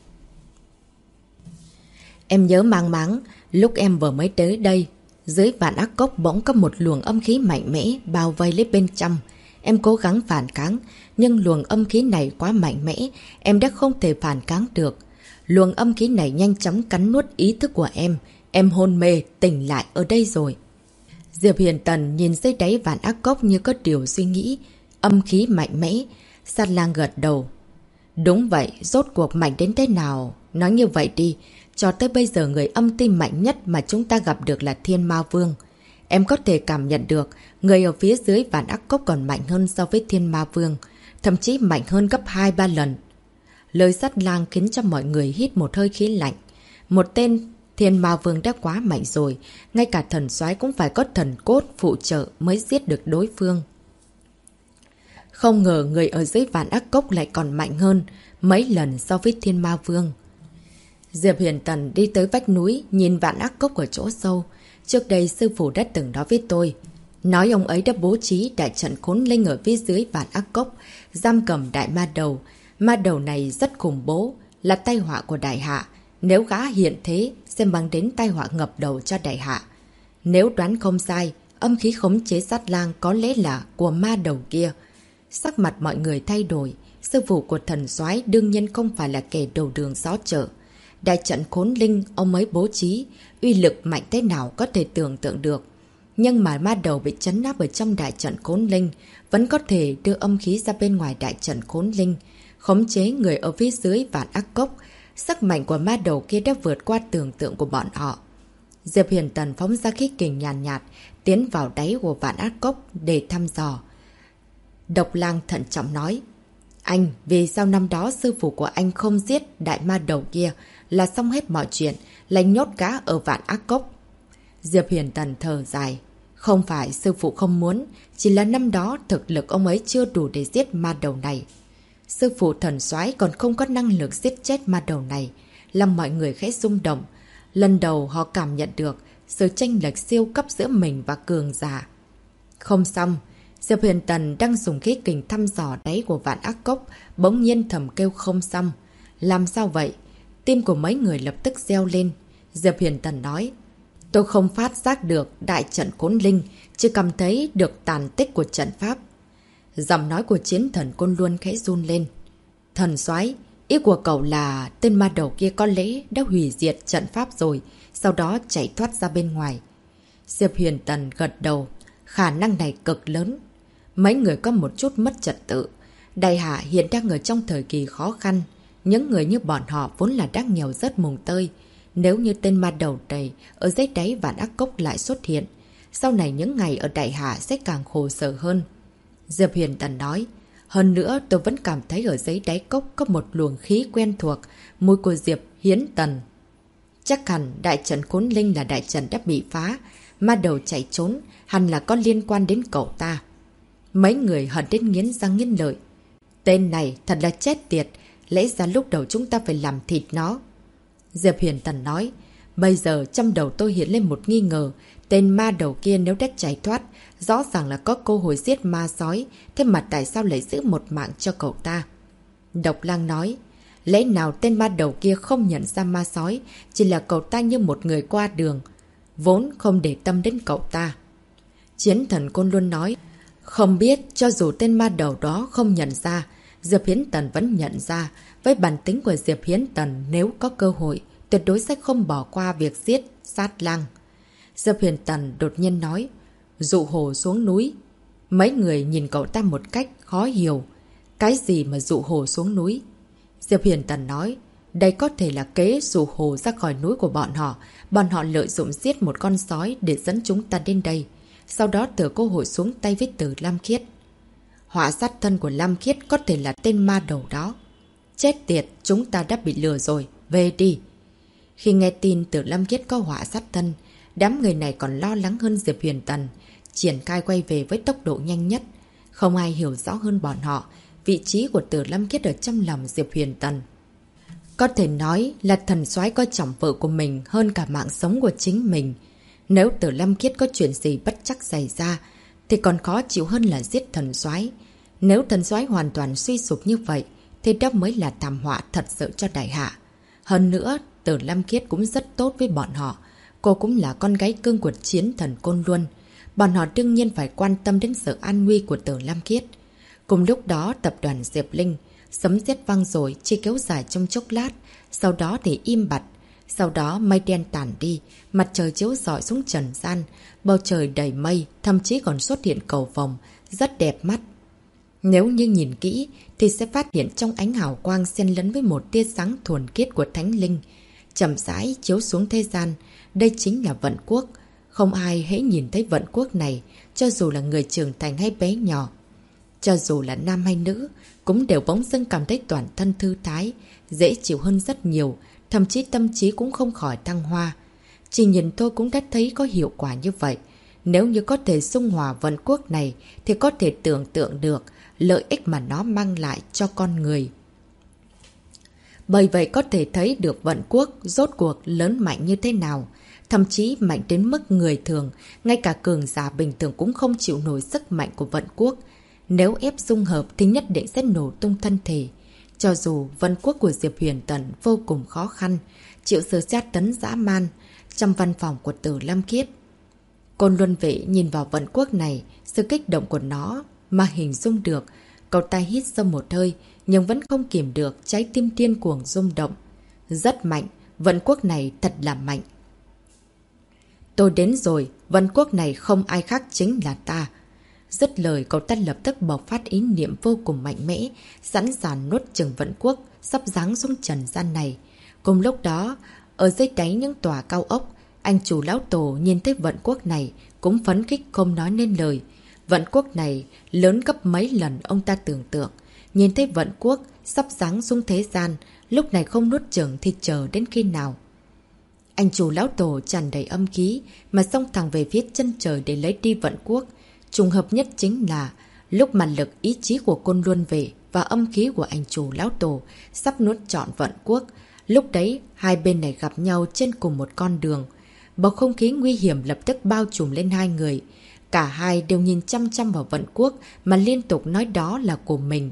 Em nhớ mang máng, lúc em vừa mới tới đây, dưới Vạn Ác Cốc bỗng có một luồng âm khí mạnh mẽ bao vây lấy bên trong. Em cố gắng phản kháng, nhưng luồng âm khí này quá mạnh mẽ, em đã không thể phản kháng được. Luồng âm khí này nhanh chóng cắn nuốt ý thức của em hôn mê, tỉnh lại ở đây rồi. Diệp Huyền Tần nhìn dưới đáy Vạn Ác Cốc như có điều suy nghĩ. Âm khí mạnh mẽ. Sát Lang gật đầu. Đúng vậy, rốt cuộc mạnh đến thế nào? Nói như vậy đi, cho tới bây giờ người âm ti mạnh nhất mà chúng ta gặp được là Thiên Ma Vương. Em có thể cảm nhận được người ở phía dưới Vạn Ác Cốc còn mạnh hơn so với Thiên Ma Vương, thậm chí mạnh hơn gấp 2-3 lần. Lời Sát Lang khiến cho mọi người hít một hơi khí lạnh. Một tên Thiên Ma Vương đã quá mạnh rồi, ngay cả thần soái cũng phải có thần cốt phụ trợ mới giết được đối phương. Không ngờ người ở dưới Vạn Ác Cốc lại còn mạnh hơn mấy lần so với Thiên Ma Vương. Diệp Huyền Tần đi tới vách núi, nhìn Vạn Ác Cốc ở chỗ sâu. Trước đây sư phụ đã từng nói với tôi, nói ông ấy đã bố trí đại trận khốn linh ở phía dưới Vạn Ác Cốc, giam cầm đại ma đầu. Ma đầu này rất khủng bố, là tai họa của đại hạ. Nếu gã hiện thế, sẽ mang đến tai họa ngập đầu cho đại hạ. Nếu đoán không sai, âm khí khống chế Sát Lang có lẽ là của ma đầu kia. Sắc mặt mọi người thay đổi, sư phụ của thần soái đương nhiên không phải là kẻ đầu đường xó chợ. Đại trận khốn linh ông ấy bố trí, uy lực mạnh thế nào có thể tưởng tượng được. Nhưng mà ma đầu bị trấn áp ở trong đại trận khốn linh, vẫn có thể đưa âm khí ra bên ngoài đại trận khốn linh, khống chế người ở phía dưới Vạn Ác Cốc. Sức mạnh của ma đầu kia đã vượt qua tưởng tượng của bọn họ. Diệp Huyền Tần phóng ra khí kình nhàn nhạt, tiến vào đáy của Vạn Ác Cốc để thăm dò. Độc Lang thận trọng nói, anh, vì sao năm đó sư phụ của anh không giết đại ma đầu kia là xong hết mọi chuyện, lại nhốt gã ở Vạn Ác Cốc? Diệp Huyền Tần thở dài, không phải sư phụ không muốn, chỉ là năm đó thực lực ông ấy chưa đủ để giết ma đầu này. Sư phụ thần soái còn không có năng lực giết chết ma đầu này, làm mọi người khẽ rung động. Lần đầu họ cảm nhận được sự chênh lệch siêu cấp giữa mình và cường giả. Không xong, Diệp Huyền Tần đang dùng khí kình thăm dò đáy của Vạn Ác Cốc, bỗng nhiên thầm kêu không xong. Làm sao vậy? Tim của mấy người lập tức reo lên. Diệp Huyền Tần nói, tôi không phát giác được đại trận khốn linh, chỉ cảm thấy được tàn tích của trận pháp. Giọng nói của chiến thần Côn Luân khẽ run lên. Thần soái, ý của cậu là tên ma đầu kia có lẽ đã hủy diệt trận pháp rồi, sau đó chạy thoát ra bên ngoài. Diệp Huyền Tần gật đầu, khả năng này cực lớn. Mấy người có một chút mất trật tự. Đại hạ hiện đang ở trong thời kỳ khó khăn, Những người như bọn họ vốn là đang nghèo rất mùng tơi. Nếu như tên ma đầu đầy ở dưới đáy Vạn Ác Cốc lại xuất hiện, sau này những ngày ở Đại Hạ sẽ càng khổ sở hơn. Diệp Huyền Tần nói, hơn nữa tôi vẫn cảm thấy ở dưới đáy cốc có một luồng khí quen thuộc, mùi của Diệp Hiến Tần. Chắc hẳn đại trận Khốn Linh là đại trận đã bị phá, ma đầu chạy trốn, hẳn là có liên quan đến cậu ta. Mấy người hận đến nghiến răng nghiến lợi. Tên này thật là chết tiệt, lẽ ra lúc đầu chúng ta phải làm thịt nó. Diệp Huyền Tần nói, bây giờ trong đầu tôi hiện lên một nghi ngờ, tên ma đầu kia nếu đã chạy thoát, rõ ràng là có cơ hội giết ma sói, thế mà tại sao lại giữ một mạng cho cậu ta? Độc Lang nói, lẽ nào tên ma đầu kia không nhận ra ma sói, chỉ là cậu ta như một người qua đường, vốn không để tâm đến cậu ta. Chiến Thần Côn luôn nói, không biết cho dù tên ma đầu đó không nhận ra, Diệp Hiến Tần vẫn nhận ra. Với bản tính của Diệp Hiến Tần, nếu có cơ hội, tuyệt đối sẽ không bỏ qua việc giết Sát Lang. Diệp Hiến Tần đột nhiên nói, dụ hổ xuống núi. Mấy người nhìn cậu ta một cách khó hiểu. Cái gì mà dụ hổ xuống núi? Diệp Hiến Tần nói, đây có thể là kế dụ hổ ra khỏi núi của bọn họ. Bọn họ lợi dụng giết một con sói để dẫn chúng ta đến đây. Sau đó thừa cơ hội xuống tay với Tử Lam Khiết. Họa sát thân của Lam Khiết có thể là tên ma đầu đó. Chết tiệt, chúng ta đã bị lừa rồi, về đi. Khi nghe tin Tử Lam Khiết có họa sát thân, đám người này còn lo lắng hơn Diệp Huyền Tần, triển khai quay về với tốc độ nhanh nhất. Không ai hiểu rõ hơn bọn họ vị trí của Tử Lam Khiết ở trong lòng Diệp Huyền Tần. Có thể nói là thần soái coi trọng vợ của mình hơn cả mạng sống của chính mình. Nếu Tử Lam Khiết có chuyện gì bất trắc xảy ra, thì còn khó chịu hơn là giết thần soái. Nếu thần soái hoàn toàn suy sụp như vậy, thì đó mới là thảm họa thật sự cho Đại Hạ. Hơn nữa, Tử Lam Khiết cũng rất tốt với bọn họ. Cô cũng là con gái cưng của Chiến Thần Côn Luân. Bọn họ đương nhiên phải quan tâm đến sự an nguy của Tử Lam Khiết. Cùng lúc đó, tập đoàn Diệp Linh, sấm sét vang rồi chỉ kéo dài trong chốc lát, sau đó thì im bặt. Sau đó mây đen tản đi, mặt trời chiếu rọi xuống trần gian, bầu trời đầy mây, thậm chí còn xuất hiện cầu vồng, rất đẹp mắt. Nếu như nhìn kỹ thì sẽ phát hiện trong ánh hào quang xen lẫn với một tia sáng thuần khiết của thánh linh, chậm rãi chiếu xuống thế gian. Đây chính là Vận Quốc. Không ai hễ nhìn thấy Vận Quốc này, cho dù là người trưởng thành hay bé nhỏ, cho dù là nam hay nữ, cũng đều bỗng dưng cảm thấy toàn thân thư thái, dễ chịu hơn rất nhiều, thậm chí tâm trí cũng không khỏi thăng hoa. Chỉ nhìn tôi cũng đã thấy có hiệu quả như vậy. Nếu như có thể xung hòa Vận Quốc này thì có thể tưởng tượng được lợi ích mà nó mang lại cho con người. Bởi vậy có thể thấy được Vận Quốc rốt cuộc lớn mạnh như thế nào. Thậm chí mạnh đến mức người thường, ngay cả cường giả bình thường cũng không chịu nổi sức mạnh của Vận Quốc. Nếu ép dung hợp thì nhất định sẽ nổ tung thân thể. Cho dù Vận Quốc của Diệp Huyền Tần vô cùng khó khăn, chịu sự tra tấn dã man trong văn phòng của Tử Lam Khiết. Côn Luân Vệ nhìn vào Vận Quốc này, sự kích động của nó mà hình dung được. Cậu ta hít sâu một hơi, nhưng vẫn không kìm được trái tim điên cuồng rung động. Rất mạnh, Vận Quốc này thật là mạnh. Tôi đến rồi, Vận Quốc này không ai khác chính là ta. Dứt lời, cậu ta lập tức bộc phát ý niệm vô cùng mạnh mẽ, sẵn sàng nuốt chửng Vận Quốc sắp giáng xuống trần gian này. Cùng lúc đó, ở dưới đáy những tòa cao ốc, anh chủ lão tổ nhìn thấy Vận Quốc này cũng phấn khích không nói nên lời. Vận Quốc này lớn gấp mấy lần ông ta tưởng tượng. Nhìn thấy Vận Quốc sắp giáng xuống thế gian, lúc này không nuốt chửng thì chờ đến khi nào? Anh chủ lão tổ tràn đầy âm khí mà xông thẳng về phía chân trời để lấy đi Vận Quốc. Trùng hợp nhất chính là lúc mà lực ý chí của Côn Luân Vệ và âm khí của anh chủ lão tổ sắp nuốt trọn Vận Quốc. Lúc đấy, hai bên này gặp nhau trên cùng một con đường. Bầu không khí nguy hiểm lập tức bao trùm lên hai người. Cả hai đều nhìn chăm chăm vào Vận Quốc mà liên tục nói đó là của mình.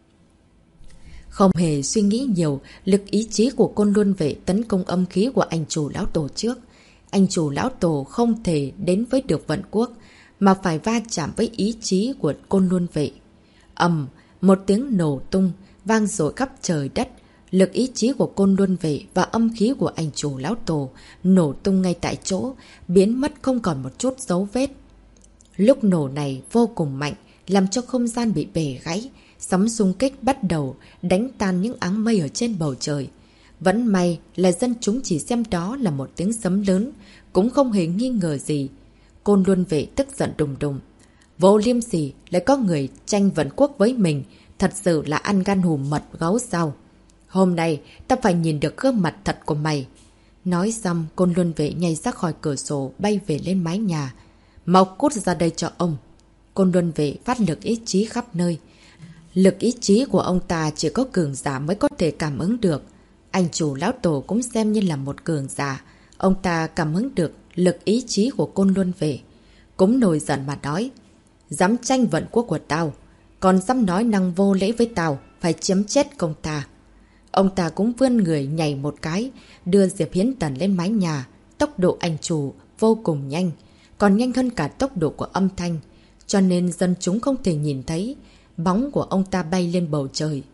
Không hề suy nghĩ nhiều, lực ý chí của Côn Luân Vệ tấn công âm khí của anh chủ lão tổ trước. Anh chủ lão tổ không thể đến với được Vận Quốc, mà phải va chạm với ý chí của Côn Luân Vệ. Một tiếng nổ tung, vang dội khắp trời đất. Lực ý chí của Côn Luân Vệ và âm khí của anh chủ lão tổ nổ tung ngay tại chỗ, biến mất không còn một chút dấu vết. Lúc nổ này vô cùng mạnh, làm cho không gian bị bể gãy, Sóng xung kích bắt đầu đánh tan những áng mây ở trên bầu trời. Vẫn may là dân chúng chỉ xem đó là một tiếng sấm lớn, cũng không hề nghi ngờ gì. Côn Luân Vệ tức giận đùng đùng. Vô liêm sỉ, lại có người tranh vận quốc với mình, thật sự là ăn gan hùm mật gấu sao. Hôm nay, ta phải nhìn được gương mặt thật của mày. Nói xong, Côn Luân Vệ nhảy ra khỏi cửa sổ, bay về lên mái nhà. Mau cút ra đây cho ông. Côn Luân Vệ phát lực ý chí khắp nơi. Lực ý chí của ông ta chỉ có cường giả mới có thể cảm ứng được. Anh chủ lão tổ cũng xem như là một cường giả. Ông ta cảm ứng được lực ý chí của Côn Luân Vệ. Cũng nổi giận mà nói. Dám tranh vận quốc của tao. Còn dám nói năng vô lễ với tao. Phải chấm chết công ta. Ông ta cũng vươn người nhảy một cái. Đưa Diệp Hiến Tần lên mái nhà. Tốc độ anh chủ vô cùng nhanh. Còn nhanh hơn cả tốc độ của âm thanh. Cho nên dân chúng không thể nhìn thấy bóng của ông ta bay lên bầu trời.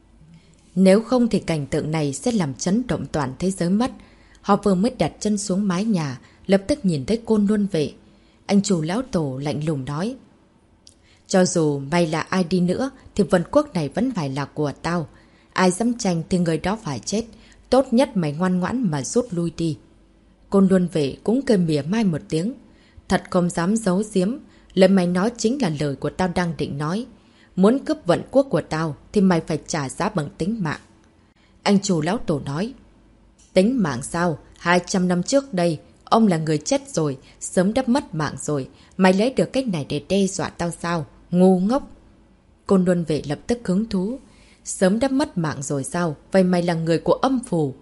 Nếu không thì cảnh tượng này sẽ làm chấn động toàn thế giới mất. Họ vừa mới đặt chân xuống mái nhà, lập tức nhìn thấy Côn Luân Vệ. Anh chủ lão tổ lạnh lùng nói. Cho dù mày là ai đi nữa thì vận quốc này vẫn phải là của tao. Ai dám tranh thì người đó phải chết. Tốt nhất mày ngoan ngoãn mà rút lui đi. Côn Luân Vệ cũng cười mỉa mai một tiếng. Thật không dám giấu giếm. Lời mày nói chính là lời của tao đang định nói. Muốn cướp vận quốc của tao thì mày phải trả giá bằng tính mạng. Anh chủ lão tổ nói. Tính mạng sao? 200 năm trước đây, ông là người chết rồi, sớm đã mất mạng rồi. Mày lấy được cách này để đe dọa tao sao? Ngu ngốc. Côn Luân Vệ lập tức hứng thú. Sớm đã mất mạng rồi sao? Vậy mày là người của âm phủ.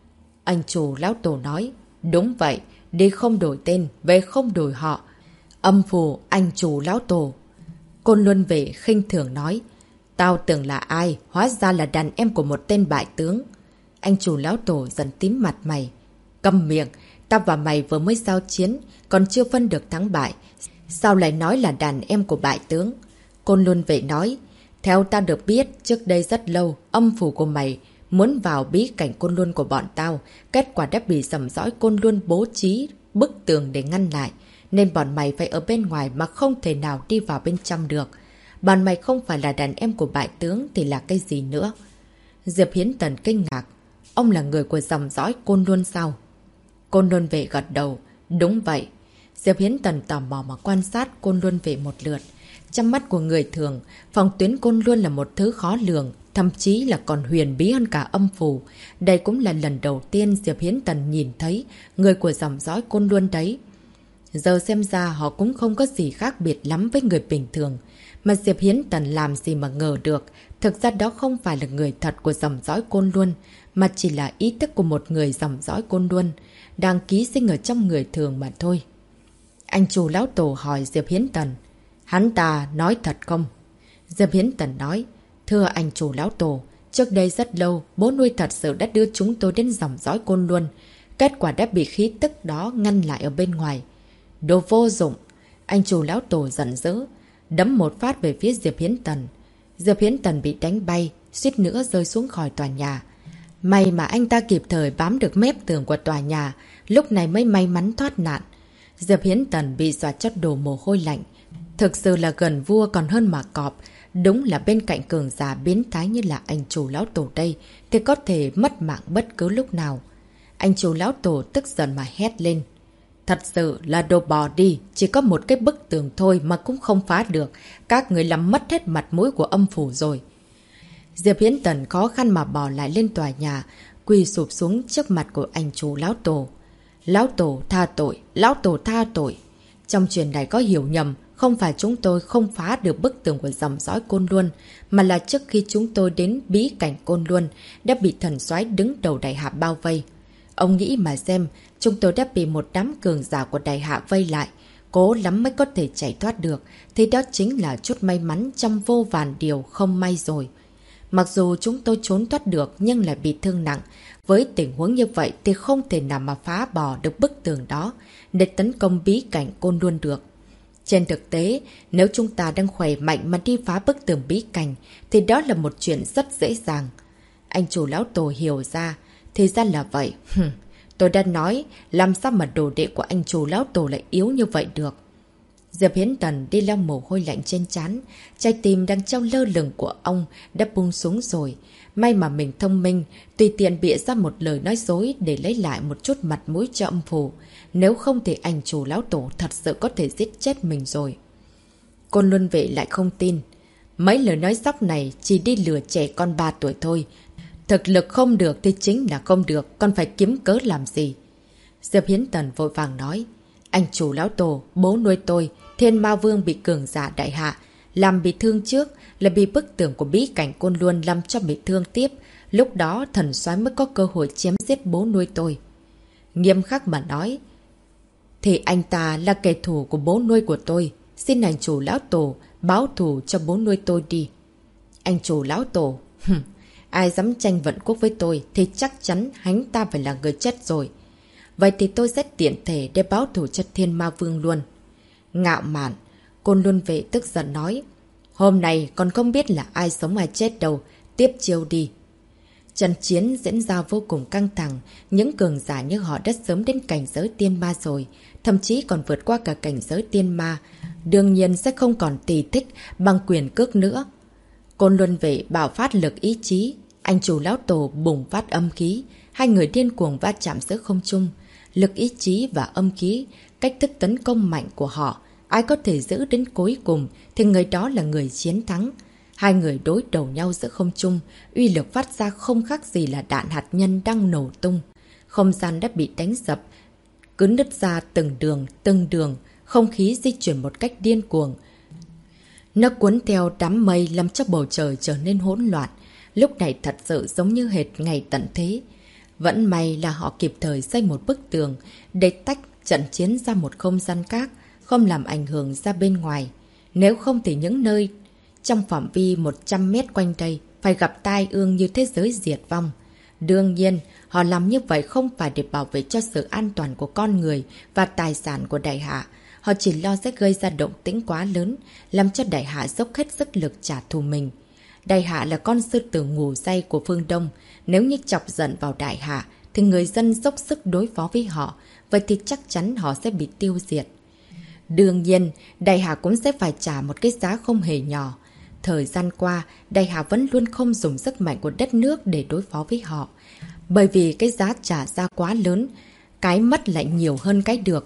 Anh chủ lão tổ nói. Đúng vậy, đi không đổi tên, về không đổi họ. Âm phủ, anh chủ lão tổ. Côn Luân Vệ khinh thường nói. Tao tưởng là ai, hóa ra là đàn em của một tên bại tướng. Anh chủ lão tổ dần tím mặt mày. Câm miệng, tao và mày vừa mới giao chiến, còn chưa phân được thắng bại. Sao lại nói là đàn em của bại tướng? Côn Luân Vệ nói. Theo ta được biết, trước đây rất lâu, âm phủ của mày muốn vào bí cảnh Côn Luân của bọn tao. Kết quả đã bị sầm dõi Côn Luân bố trí bức tường để ngăn lại. Nên bọn mày phải ở bên ngoài mà không thể nào đi vào bên trong được. Bọn mày không phải là đàn em của bại tướng thì là cái gì nữa? Diệp Hiến Tần kinh ngạc. Ông là người của dòng dõi Côn Luân sao? Côn Luân Vệ gật đầu. Đúng vậy. Diệp Hiến Tần tò mò mà quan sát Côn Luân Vệ một lượt. Trong mắt của người thường, phòng tuyến Côn Luân là một thứ khó lường, thậm chí là còn huyền bí hơn cả âm phủ. Đây cũng là lần đầu tiên Diệp Hiến Tần nhìn thấy người của dòng dõi Côn Luân đấy. Giờ xem ra họ cũng không có gì khác biệt lắm với người bình thường. Mà Diệp Hiến Tần làm gì mà ngờ được. Thực ra đó không phải là người thật của dòng dõi Côn Luân, mà chỉ là ý thức của một người dòng dõi Côn Luân, đang ký sinh ở trong người thường mà thôi. Anh chủ lão tổ hỏi Diệp Hiến Tần. Hắn ta nói thật không? Diệp Hiến Tần nói. Thưa anh chủ lão tổ, trước đây rất lâu, bố nuôi thật sự đã đưa chúng tôi đến dòng dõi Côn Luân. Kết quả đã bị khí tức đó ngăn lại ở bên ngoài. Đồ vô dụng! Anh chủ lão tổ giận dữ, đấm một phát về phía Diệp Hiến Tần. Diệp Hiến Tần bị đánh bay, suýt nữa rơi xuống khỏi tòa nhà. May mà anh ta kịp thời bám được mép tường của tòa nhà, lúc này mới may mắn thoát nạn. Diệp Hiến Tần bị dọa cho đổ mồ hôi lạnh. Thực sự là gần vua còn hơn mà cọp. Đúng là bên cạnh cường giả biến thái như là anh chủ lão tổ đây thì có thể mất mạng bất cứ lúc nào. Anh chủ lão tổ tức giận mà hét lên. Thật sự là đồ bò đi, chỉ có một cái bức tường thôi mà cũng không phá được. Các người làm mất hết mặt mũi của âm phủ rồi. Diệp Hiến Tần khó khăn mà bò lại lên tòa nhà, quỳ sụp xuống trước mặt của anh chủ lão tổ. Lão tổ tha tội, lão tổ tha tội. Trong chuyện này có hiểu nhầm, không phải chúng tôi không phá được bức tường của dòng dõi Côn Luân, mà là trước khi chúng tôi đến bí cảnh Côn Luân đã bị thần soái đứng đầu đại hạ bao vây. Ông nghĩ mà xem, chúng tôi đã bị một đám cường giả của đại hạ vây lại, cố lắm mới có thể chạy thoát được, thì đó chính là chút may mắn trong vô vàn điều không may rồi. Mặc dù chúng tôi trốn thoát được nhưng lại bị thương nặng, với tình huống như vậy thì không thể nào mà phá bỏ được bức tường đó để tấn công bí cảnh Côn Luân được. Trên thực tế, nếu chúng ta đang khỏe mạnh mà đi phá bức tường bí cảnh thì đó là một chuyện rất dễ dàng. Anh chủ lão tổ hiểu ra, thì ra là vậy. Tôi đã nói, làm sao mà đồ đệ của anh chủ lão tổ lại yếu như vậy được. Diệp Hiến Tần đi lau mồ hôi lạnh trên trán, trái tim đang treo lơ lửng của ông đã buông xuống rồi. May mà mình thông minh, tùy tiện bịa ra một lời nói dối để lấy lại một chút mặt mũi cho âm phủ. Nếu không thì anh chủ lão tổ thật sự có thể giết chết mình rồi. Côn Luân Vệ lại không tin. Mấy lời nói dóc này chỉ đi lừa trẻ con 3 tuổi thôi. Thực lực không được thì chính là không được, còn phải kiếm cớ làm gì? Diệp Hiến Tần vội vàng nói. Anh chủ lão tổ, bố nuôi tôi, Thiên Ma Vương bị cường giả đại hạ, làm bị thương trước, là bị bức tường của bí cảnh Côn Luân làm cho bị thương tiếp. Lúc đó thần soái mới có cơ hội chém giết bố nuôi tôi. Nghiêm khắc mà nói, thì anh ta là kẻ thù của bố nuôi của tôi. Xin anh chủ lão tổ báo thù cho bố nuôi tôi đi. Anh chủ lão tổ, ai dám tranh vận quốc với tôi thì chắc chắn hắn ta phải là người chết rồi. Vậy thì tôi sẽ tiện thể để báo thù cho Thiên Ma Vương luôn. Ngạo mạn, Côn Luân Vệ tức giận nói. Hôm nay còn không biết là ai sống ai chết đâu, tiếp chiêu đi. Trận chiến diễn ra vô cùng căng thẳng, những cường giả như họ đã sớm đến cảnh giới tiên ma rồi, thậm chí còn vượt qua cả cảnh giới tiên ma, đương nhiên sẽ không còn tì thích bằng quyền cước nữa. Côn Luân Vệ bảo phát lực ý chí, anh chủ lão tổ bùng phát âm khí, hai người điên cuồng va chạm giữa không trung. Lực ý chí và âm khí, cách thức tấn công mạnh của họ, ai có thể giữ đến cuối cùng thì người đó là người chiến thắng. Hai người đối đầu nhau giữa không trung, uy lực phát ra không khác gì là đạn hạt nhân đang nổ tung. Không gian đã bị đánh sập, cứ nứt ra từng đường, không khí di chuyển một cách điên cuồng. Nó cuốn theo đám mây làm cho bầu trời trở nên hỗn loạn. Lúc này thật sự giống như hệt ngày tận thế. Vẫn may là họ kịp thời xây một bức tường để tách trận chiến ra một không gian khác, không làm ảnh hưởng ra bên ngoài. Nếu không thì những nơi trong phạm vi 100 mét quanh đây phải gặp tai ương như thế giới diệt vong. Đương nhiên, họ làm như vậy không phải để bảo vệ cho sự an toàn của con người và tài sản của đại hạ. Họ chỉ lo sẽ gây ra động tĩnh quá lớn, làm cho đại hạ dốc hết sức lực trả thù mình. Đại hạ là con sư tử ngủ say của phương Đông. Nếu như chọc giận vào đại hạ, thì người dân dốc sức đối phó với họ. Vậy thì chắc chắn họ sẽ bị tiêu diệt. Đương nhiên, đại hạ cũng sẽ phải trả một cái giá không hề nhỏ. Thời gian qua, đại hạ vẫn luôn không dùng sức mạnh của đất nước để đối phó với họ. Bởi vì cái giá trả ra quá lớn, cái mất lại nhiều hơn cái được.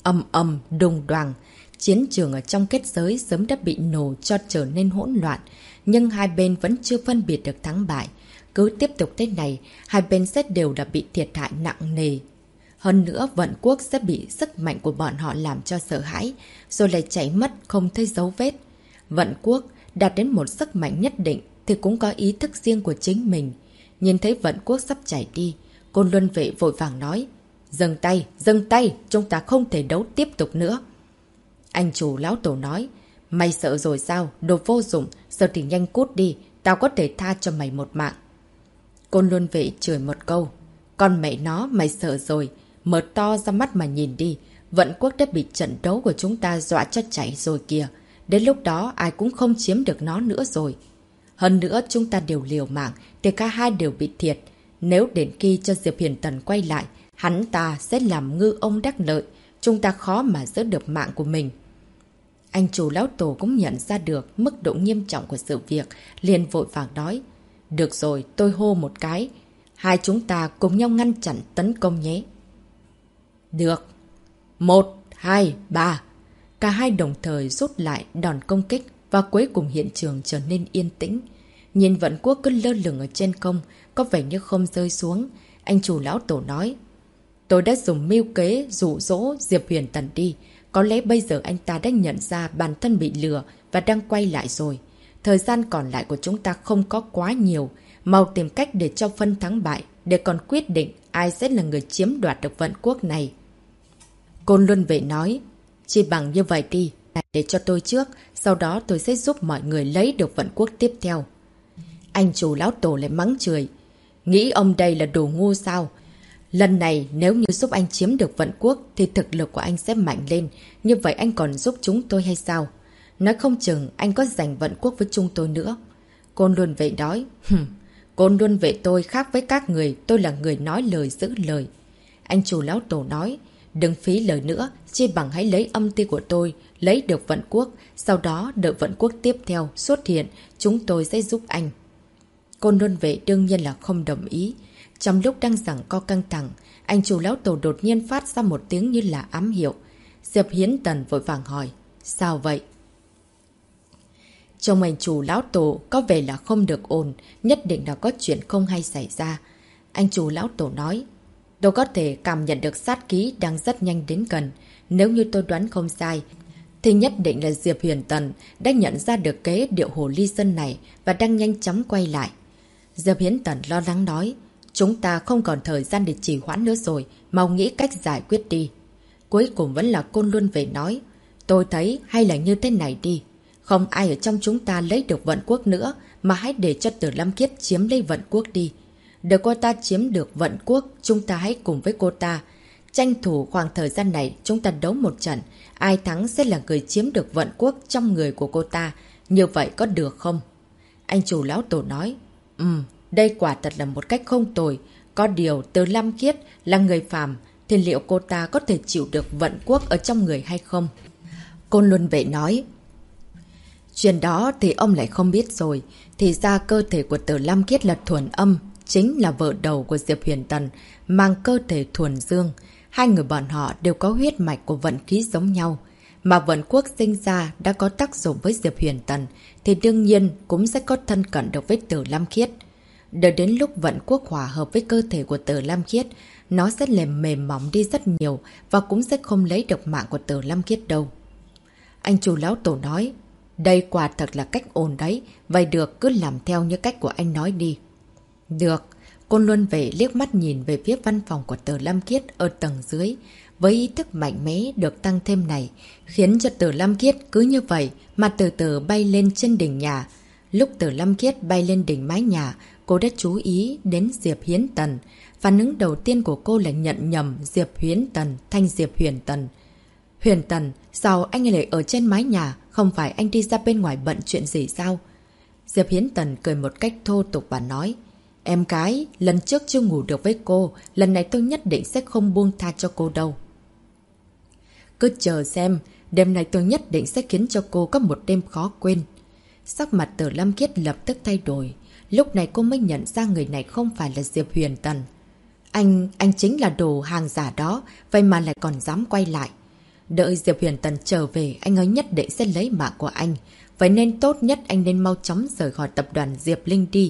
Đùng đoàng, chiến trường ở trong kết giới sớm đã bị nổ cho trở nên hỗn loạn. Nhưng hai bên vẫn chưa phân biệt được thắng bại. Cứ tiếp tục thế này, hai bên sẽ đều đã bị thiệt hại nặng nề. Hơn nữa, Vận Quốc sẽ bị sức mạnh của bọn họ làm cho sợ hãi, rồi lại chạy mất không thấy dấu vết. Vận Quốc đạt đến một sức mạnh nhất định thì cũng có ý thức riêng của chính mình. Nhìn thấy Vận Quốc sắp chạy đi, Côn Luân Vệ vội vàng nói. Dừng tay, chúng ta không thể đấu tiếp tục nữa. Anh chủ lão tổ nói. Mày sợ rồi sao, đồ vô dụng, giờ thì nhanh cút đi, tao có thể tha cho mày một mạng. Côn Luân Vệ chửi một câu. Con mẹ nó, mày sợ rồi, mở to ra mắt mà nhìn đi. Vận Quốc đã bị trận đấu của chúng ta dọa cho chạy rồi kìa. Đến lúc đó ai cũng không chiếm được nó nữa rồi. Hơn nữa chúng ta đều liều mạng, thì cả hai đều bị thiệt. Nếu đến khi cho Diệp Hiền Tần quay lại, hắn ta sẽ làm ngư ông đắc lợi. Chúng ta khó mà giữ được mạng của mình. Anh chủ lão tổ cũng nhận ra được mức độ nghiêm trọng của sự việc, liền vội vàng nói. Được rồi, tôi hô một cái. Hai chúng ta cùng nhau ngăn chặn tấn công nhé. Được. 1, 2, 3. Cả hai đồng thời rút lại đòn công kích và cuối cùng hiện trường trở nên yên tĩnh. Nhìn Vận Quốc cứ lơ lửng ở trên không, có vẻ như không rơi xuống. Anh chủ lão tổ nói. Tôi đã dùng mưu kế dụ dỗ Diệp Huyền Tần đi. Có lẽ bây giờ anh ta đã nhận ra bản thân bị lừa và đang quay lại rồi. Thời gian còn lại của chúng ta không có quá nhiều. Mau tìm cách để cho phân thắng bại, để còn quyết định ai sẽ là người chiếm đoạt được Vận Quốc này. Côn Luân Vệ nói, chỉ bằng như vậy đi, để cho tôi trước, sau đó tôi sẽ giúp mọi người lấy được Vận Quốc tiếp theo. Anh chủ lão tổ lại mắng chửi. Nghĩ ông đây là đồ ngu sao? Lần này nếu như giúp anh chiếm được Vận Quốc thì thực lực của anh sẽ mạnh lên. Như vậy anh còn giúp chúng tôi hay sao? Nói không chừng anh có giành Vận Quốc với chúng tôi nữa. Côn Luân Vệ nói. Côn Luân Vệ tôi khác với các người. Tôi là người nói lời giữ lời. Anh chủ lão tổ nói. Đừng phí lời nữa, chi bằng hãy lấy âm ti của tôi, lấy được vận quốc, sau đó đợi vận quốc tiếp theo xuất hiện, chúng tôi sẽ giúp anh. Côn Luân Vệ đương nhiên là không đồng ý. Trong lúc đang giằng co căng thẳng, anh chủ lão tổ đột nhiên phát ra một tiếng như là ám hiệu. Diệp Hiến Tần vội vàng hỏi, sao vậy? Trông anh chủ lão tổ có vẻ là không được ổn, nhất định là có chuyện không hay xảy ra. Anh chủ lão tổ nói, tôi có thể cảm nhận được sát khí đang rất nhanh đến gần. Nếu như tôi đoán không sai, thì nhất định là Diệp Huyền Tần đã nhận ra được kế điệu hồ ly sơn này và đang nhanh chóng quay lại. Diệp Hiến Tần lo lắng nói, chúng ta không còn thời gian để trì hoãn nữa rồi, mau nghĩ cách giải quyết đi. Cuối cùng vẫn là Côn Luân Vệ nói, tôi thấy hay là như thế này đi. Không ai ở trong chúng ta lấy được vận quốc nữa, mà hãy để cho Tử Lâm Kiết chiếm lấy vận quốc đi. Để cô ta chiếm được vận quốc, chúng ta hãy cùng với cô ta. Tranh thủ khoảng thời gian này chúng ta đấu một trận, ai thắng sẽ là người chiếm được vận quốc trong người của cô ta. Như vậy có được không? Anh chủ lão tổ nói, đây quả thật là một cách không tồi. Có điều Tử Lâm Kiết là người phàm, thì liệu cô ta có thể chịu được vận quốc ở trong người hay không? Côn Luân Vệ nói, chuyện đó thì ông lại không biết rồi. Thì ra cơ thể của Tử Lâm Kiết là thuần âm, chính là vợ đầu của Diệp Huyền Tần, mang cơ thể thuần dương. Hai người bọn họ đều có huyết mạch của vận khí giống nhau. Mà vận quốc sinh ra đã có tác dụng với Diệp Huyền Tần, thì đương nhiên cũng sẽ có thân cận được với Tử Lâm Kiết. Đợi đến lúc vận quốc hòa hợp với cơ thể của Tử Lâm Kiết, nó sẽ làm mềm mỏng đi rất nhiều và cũng sẽ không lấy được mạng của Tử Lâm Kiết đâu. Anh chủ lão tổ nói, đây quả thật là cách ổn đấy, vậy được, cứ làm theo như cách của anh nói đi. Được, Côn Luân Vệ liếc mắt nhìn về phía văn phòng của Tử Lâm Kiết ở tầng dưới, với ý thức mạnh mẽ được tăng thêm này, khiến cho Tử Lâm Kiết cứ như vậy mà từ từ bay lên trên đỉnh nhà. Lúc Tử Lâm Kiết bay lên đỉnh mái nhà, cô đã chú ý đến Diệp Hiến Tần. Phản ứng đầu tiên của cô là nhận nhầm Diệp Hiến Tần thành Diệp Huyền Tần. Huyền Tần, sao anh lại ở trên mái nhà, không phải anh đi ra bên ngoài bận chuyện gì sao? Diệp Hiến Tần cười một cách thô tục và nói, em gái, lần trước chưa ngủ được với cô, lần này tôi nhất định sẽ không buông tha cho cô đâu. Cứ chờ xem, đêm nay tôi nhất định sẽ khiến cho cô có một đêm khó quên. Sắc mặt Tử Lâm Kiết lập tức thay đổi. Lúc này cô mới nhận ra người này không phải là Diệp Huyền Tần. Anh chính là đồ hàng giả đó, vậy mà lại còn dám quay lại. Đợi Diệp Huyền Tần trở về, anh ấy nhất định sẽ lấy mạng của anh. Vậy nên tốt nhất anh nên mau chóng rời khỏi tập đoàn Diệp Linh đi.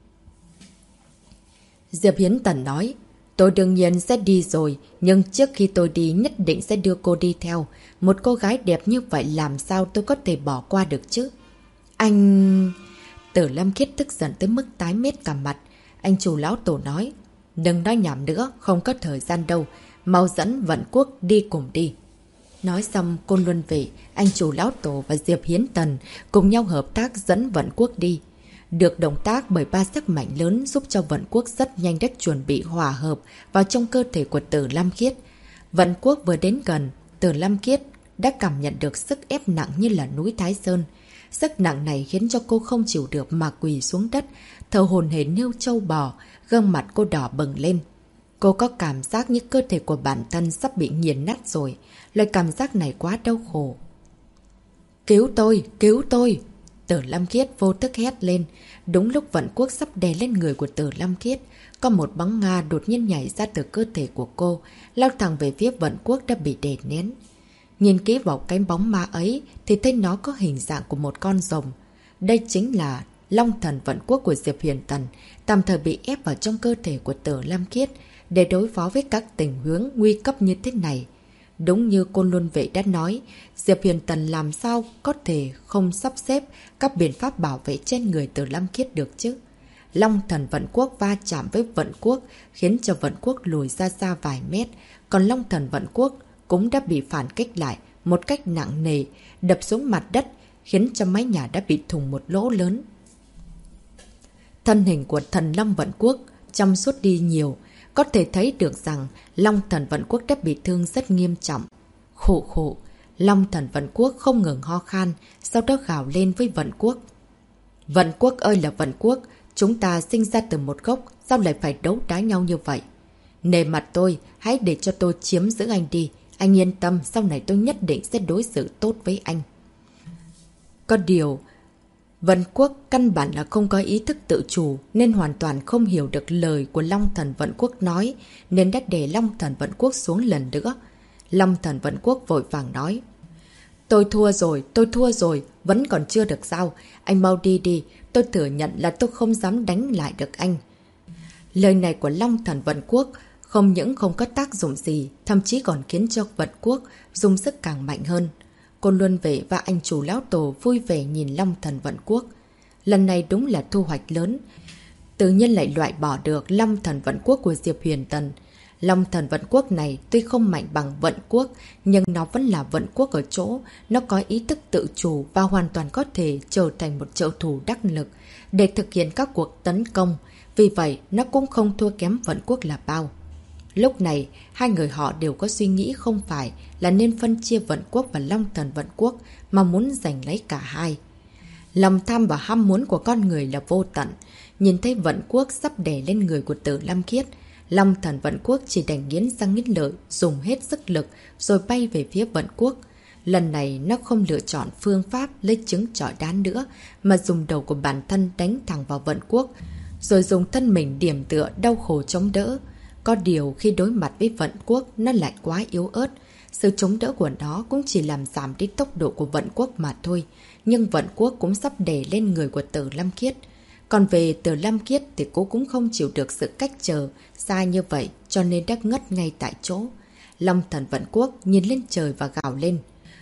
Diệp Hiến Tần nói, tôi đương nhiên sẽ đi rồi, nhưng trước khi tôi đi nhất định sẽ đưa cô đi theo. Một cô gái đẹp như vậy làm sao tôi có thể bỏ qua được chứ? Anh... Tử Lâm Kiết tức giận tới mức tái mét cả mặt. Anh chủ lão tổ nói, đừng nói nhảm nữa, không có thời gian đâu. Mau dẫn Vận Quốc đi cùng đi. Nói xong, Côn Luân Vệ, anh chủ lão tổ và Diệp Hiến Tần cùng nhau hợp tác dẫn Vận Quốc đi. Được động tác bởi ba sức mạnh lớn giúp cho Vận Quốc rất nhanh đã chuẩn bị hòa hợp vào trong cơ thể của Tử Lâm Kiết. Vận Quốc vừa đến gần, Tử Lâm Kiết đã cảm nhận được sức ép nặng như là núi Thái Sơn. Sức nặng này khiến cho cô không chịu được mà quỳ xuống đất, thở hổn hển như trâu bò, gương mặt cô đỏ bừng lên. Cô có cảm giác như cơ thể của bản thân sắp bị nghiền nát rồi. Loại cảm giác này quá đau khổ. Cứu tôi! Cứu tôi! Tử Lâm Kiết vô thức hét lên. Đúng lúc Vận Quốc sắp đè lên người của Tử Lâm Kiết, có một bóng ma đột nhiên nhảy ra từ cơ thể của cô, lao thẳng về phía Vận Quốc đã bị đè nén. Nhìn kỹ vào cái bóng ma ấy thì thấy nó có hình dạng của một con rồng. Đây chính là Long Thần Vận Quốc của Diệp Huyền Tần, tạm thời bị ép vào trong cơ thể của Tử Lâm Kiết để đối phó với các tình huống nguy cấp như thế này. Đúng như Côn Luân Vệ đã nói, Diệp Huyền Tần làm sao có thể không sắp xếp các biện pháp bảo vệ trên người Tử Lâm Kiết được chứ? Long Thần Vận Quốc va chạm với Vận Quốc khiến cho Vận Quốc lùi ra xa vài mét, còn Long Thần Vận Quốc cũng đã bị phản kích lại một cách nặng nề, đập xuống mặt đất, khiến cho mái nhà đã bị thủng một lỗ lớn. Thân hình của thần Long Vận Quốc trong suốt đi nhiều, có thể thấy được rằng Long Thần Vận Quốc đã bị thương rất nghiêm trọng. Khụ khụ, Long Thần Vận Quốc không ngừng ho khan, sau đó gào lên với Vận Quốc. Vận Quốc ơi là Vận Quốc, chúng ta sinh ra từ một gốc, sao lại phải đấu đá nhau như vậy? Nề mặt tôi, hãy để cho tôi chiếm giữ anh đi. Anh yên tâm, sau này tôi nhất định sẽ đối xử tốt với anh. Có điều, Vận Quốc căn bản là không có ý thức tự chủ nên hoàn toàn không hiểu được lời của Long Thần Vận Quốc nói nên đã để Long Thần Vận Quốc xuống lần nữa. Long Thần Vận Quốc vội vàng nói: tôi thua rồi, vẫn còn chưa được sao. Anh mau đi đi, tôi thừa nhận là tôi không dám đánh lại được anh. Lời này của Long Thần Vận Quốc không những không có tác dụng gì, thậm chí còn khiến cho Vận Quốc dùng sức càng mạnh hơn. Cô Luân Vệ và anh chủ lão tổ vui vẻ nhìn Long Thần Vận Quốc. Lần này đúng là thu hoạch lớn. Tự nhiên lại loại bỏ được Long Thần Vận Quốc của Diệp Huyền Tần. Long Thần Vận Quốc này tuy không mạnh bằng Vận Quốc, nhưng nó vẫn là Vận Quốc ở chỗ. Nó có ý thức tự chủ và hoàn toàn có thể trở thành một trợ thủ đắc lực để thực hiện các cuộc tấn công. Vì vậy, nó cũng không thua kém Vận Quốc là bao. Lúc này, hai người họ đều có suy nghĩ không phải là nên phân chia Vận Quốc và Long Thần Vận Quốc mà muốn giành lấy cả hai. Lòng tham và ham muốn của con người là vô tận. Nhìn thấy Vận Quốc sắp đè lên người của Tử Lam Khiết, Long Thần Vận Quốc chỉ đành nghiến răng nghiến lợi, dùng hết sức lực rồi bay về phía Vận Quốc. Lần này nó không lựa chọn phương pháp lấy trứng chọi đá nữa mà dùng đầu của bản thân đánh thẳng vào Vận Quốc, rồi dùng thân mình điểm tựa đau khổ chống đỡ. Có điều khi đối mặt với Vận Quốc nó lại quá yếu ớt. Sự chống đỡ của nó cũng chỉ làm giảm đi tốc độ của Vận Quốc mà thôi. Nhưng Vận Quốc cũng sắp đè lên người của Tử Lam Khiết. Còn về Tử Lam Khiết thì cô cũng không chịu được sự cách trở xa như vậy cho nên đã ngất ngay tại chỗ. Long Thần Vận Quốc nhìn lên trời và gào lên: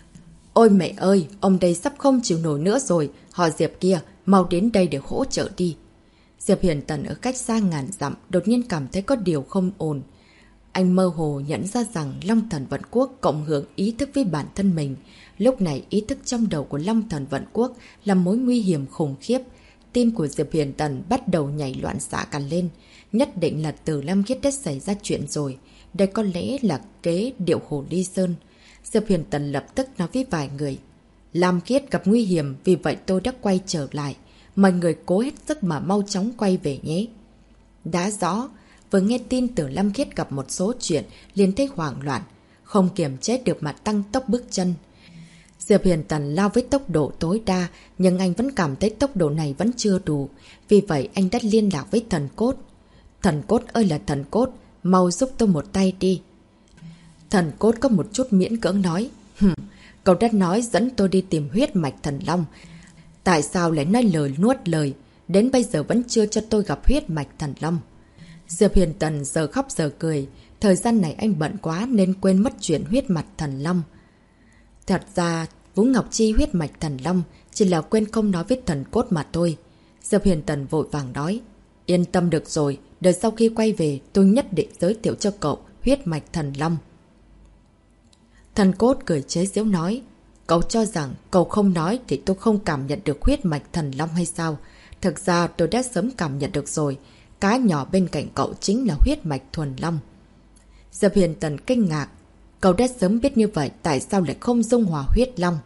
ôi mẹ ơi, ông đây sắp không chịu nổi nữa rồi. Họ Diệp kia, mau đến đây để hỗ trợ đi. Diệp Huyền Tần ở cách xa ngàn dặm đột nhiên cảm thấy có điều không ổn. Anh mơ hồ nhận ra rằng Long Thần Vận Quốc cộng hưởng ý thức với bản thân mình. Lúc này ý thức trong đầu của Long Thần Vận Quốc là mối nguy hiểm khủng khiếp. Tim của Diệp Huyền Tần bắt đầu nhảy loạn xạ cả lên. Nhất định là Tử Lam Khiết đã xảy ra chuyện rồi. Đây có lẽ là kế điệu hồ ly sơn. Diệp Huyền Tần lập tức nói với vài người: Lam Khiết gặp nguy hiểm, vì vậy tôi đã quay trở lại. Mọi người cố hết sức mà mau chóng quay về nhé. Đã rõ, vừa nghe tin Tử Lam Khiết gặp một số chuyện liền thấy hoảng loạn, không kiềm chế được mà tăng tốc bước chân. Diệp Huyền Tần lao với tốc độ tối đa, nhưng anh vẫn cảm thấy tốc độ này vẫn chưa đủ. Vì vậy anh đã liên lạc với Thần Cốt. Thần Cốt ơi là Thần Cốt, mau giúp tôi một tay đi. Thần Cốt có một chút miễn cưỡng nói: cậu đã nói dẫn tôi đi tìm huyết mạch thần long. Tại sao lại nói lời nuốt lời? Đến bây giờ vẫn chưa cho tôi gặp huyết mạch thần long. Diệp Huyền Tần giờ khóc giờ cười. Thời gian này anh bận quá nên quên mất chuyện huyết mạch thần long. Thật ra, Vũ Ngọc Chi huyết mạch thần long chỉ là quên không nói với Thần Cốt mà thôi. Diệp Huyền Tần vội vàng nói: yên tâm được rồi, đợi sau khi quay về tôi nhất định giới thiệu cho cậu huyết mạch thần long. Thần Cốt cười chế giễu nói: cậu cho rằng cậu không nói thì tôi không cảm nhận được huyết mạch thần long hay sao? Thực ra tôi đã sớm cảm nhận được rồi. Cá nhỏ bên cạnh cậu chính là huyết mạch thuần long. Diệp Huyền Tần kinh ngạc. Cậu đã sớm biết như vậy, tại sao lại không dung hòa huyết long?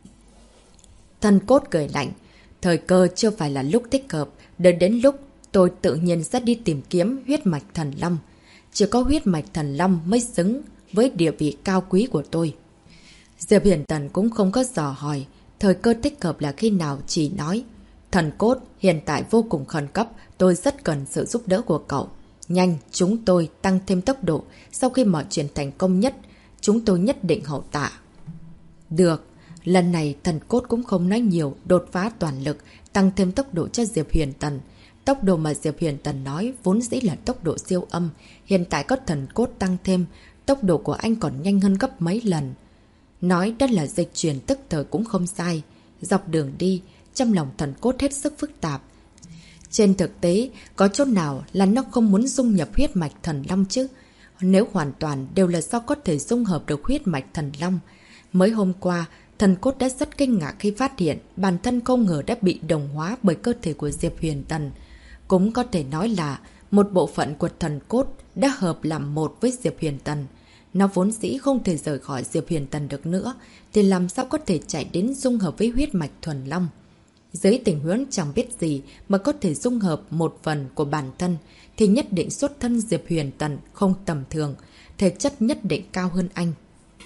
Thần Cốt cười lạnh: thời cơ chưa phải là lúc thích hợp. Đợi đến lúc tôi tự nhiên sẽ đi tìm kiếm huyết mạch thần long. Chỉ có huyết mạch thần long mới xứng với địa vị cao quý của tôi. Diệp Huyền Tần cũng không có dò hỏi thời cơ thích hợp là khi nào, chỉ nói: Thần Cốt hiện tại vô cùng khẩn cấp, tôi rất cần sự giúp đỡ của cậu. Nhanh, chúng tôi tăng thêm tốc độ, sau khi mọi chuyện thành công nhất, chúng tôi nhất định hậu tạ. Được, lần này Thần Cốt cũng không nói nhiều, đột phá toàn lực, tăng thêm tốc độ cho Diệp Huyền Tần. Tốc độ mà Diệp Huyền Tần nói vốn dĩ là tốc độ siêu âm, hiện tại có Thần Cốt tăng thêm, tốc độ của anh còn nhanh hơn gấp mấy lần. Nói đó là dịch chuyển tức thời cũng không sai. Dọc đường đi, trong lòng Thần Cốt hết sức phức tạp. Trên thực tế, có chỗ nào là nó không muốn dung nhập huyết mạch thần long chứ? Nếu hoàn toàn đều là do có thể dung hợp được huyết mạch thần long. Mới hôm qua, Thần Cốt đã rất kinh ngạc khi phát hiện bản thân không ngờ đã bị đồng hóa bởi cơ thể của Diệp Huyền Tần. Cũng có thể nói là một bộ phận của Thần Cốt đã hợp làm một với Diệp Huyền Tần. Nó vốn dĩ không thể rời khỏi Diệp Huyền Tần được nữa, thì làm sao có thể chạy đến dung hợp với huyết mạch thuần long. Dưới tình huống chẳng biết gì mà có thể dung hợp một phần của bản thân, thì nhất định xuất thân Diệp Huyền Tần không tầm thường, thể chất nhất định cao hơn anh.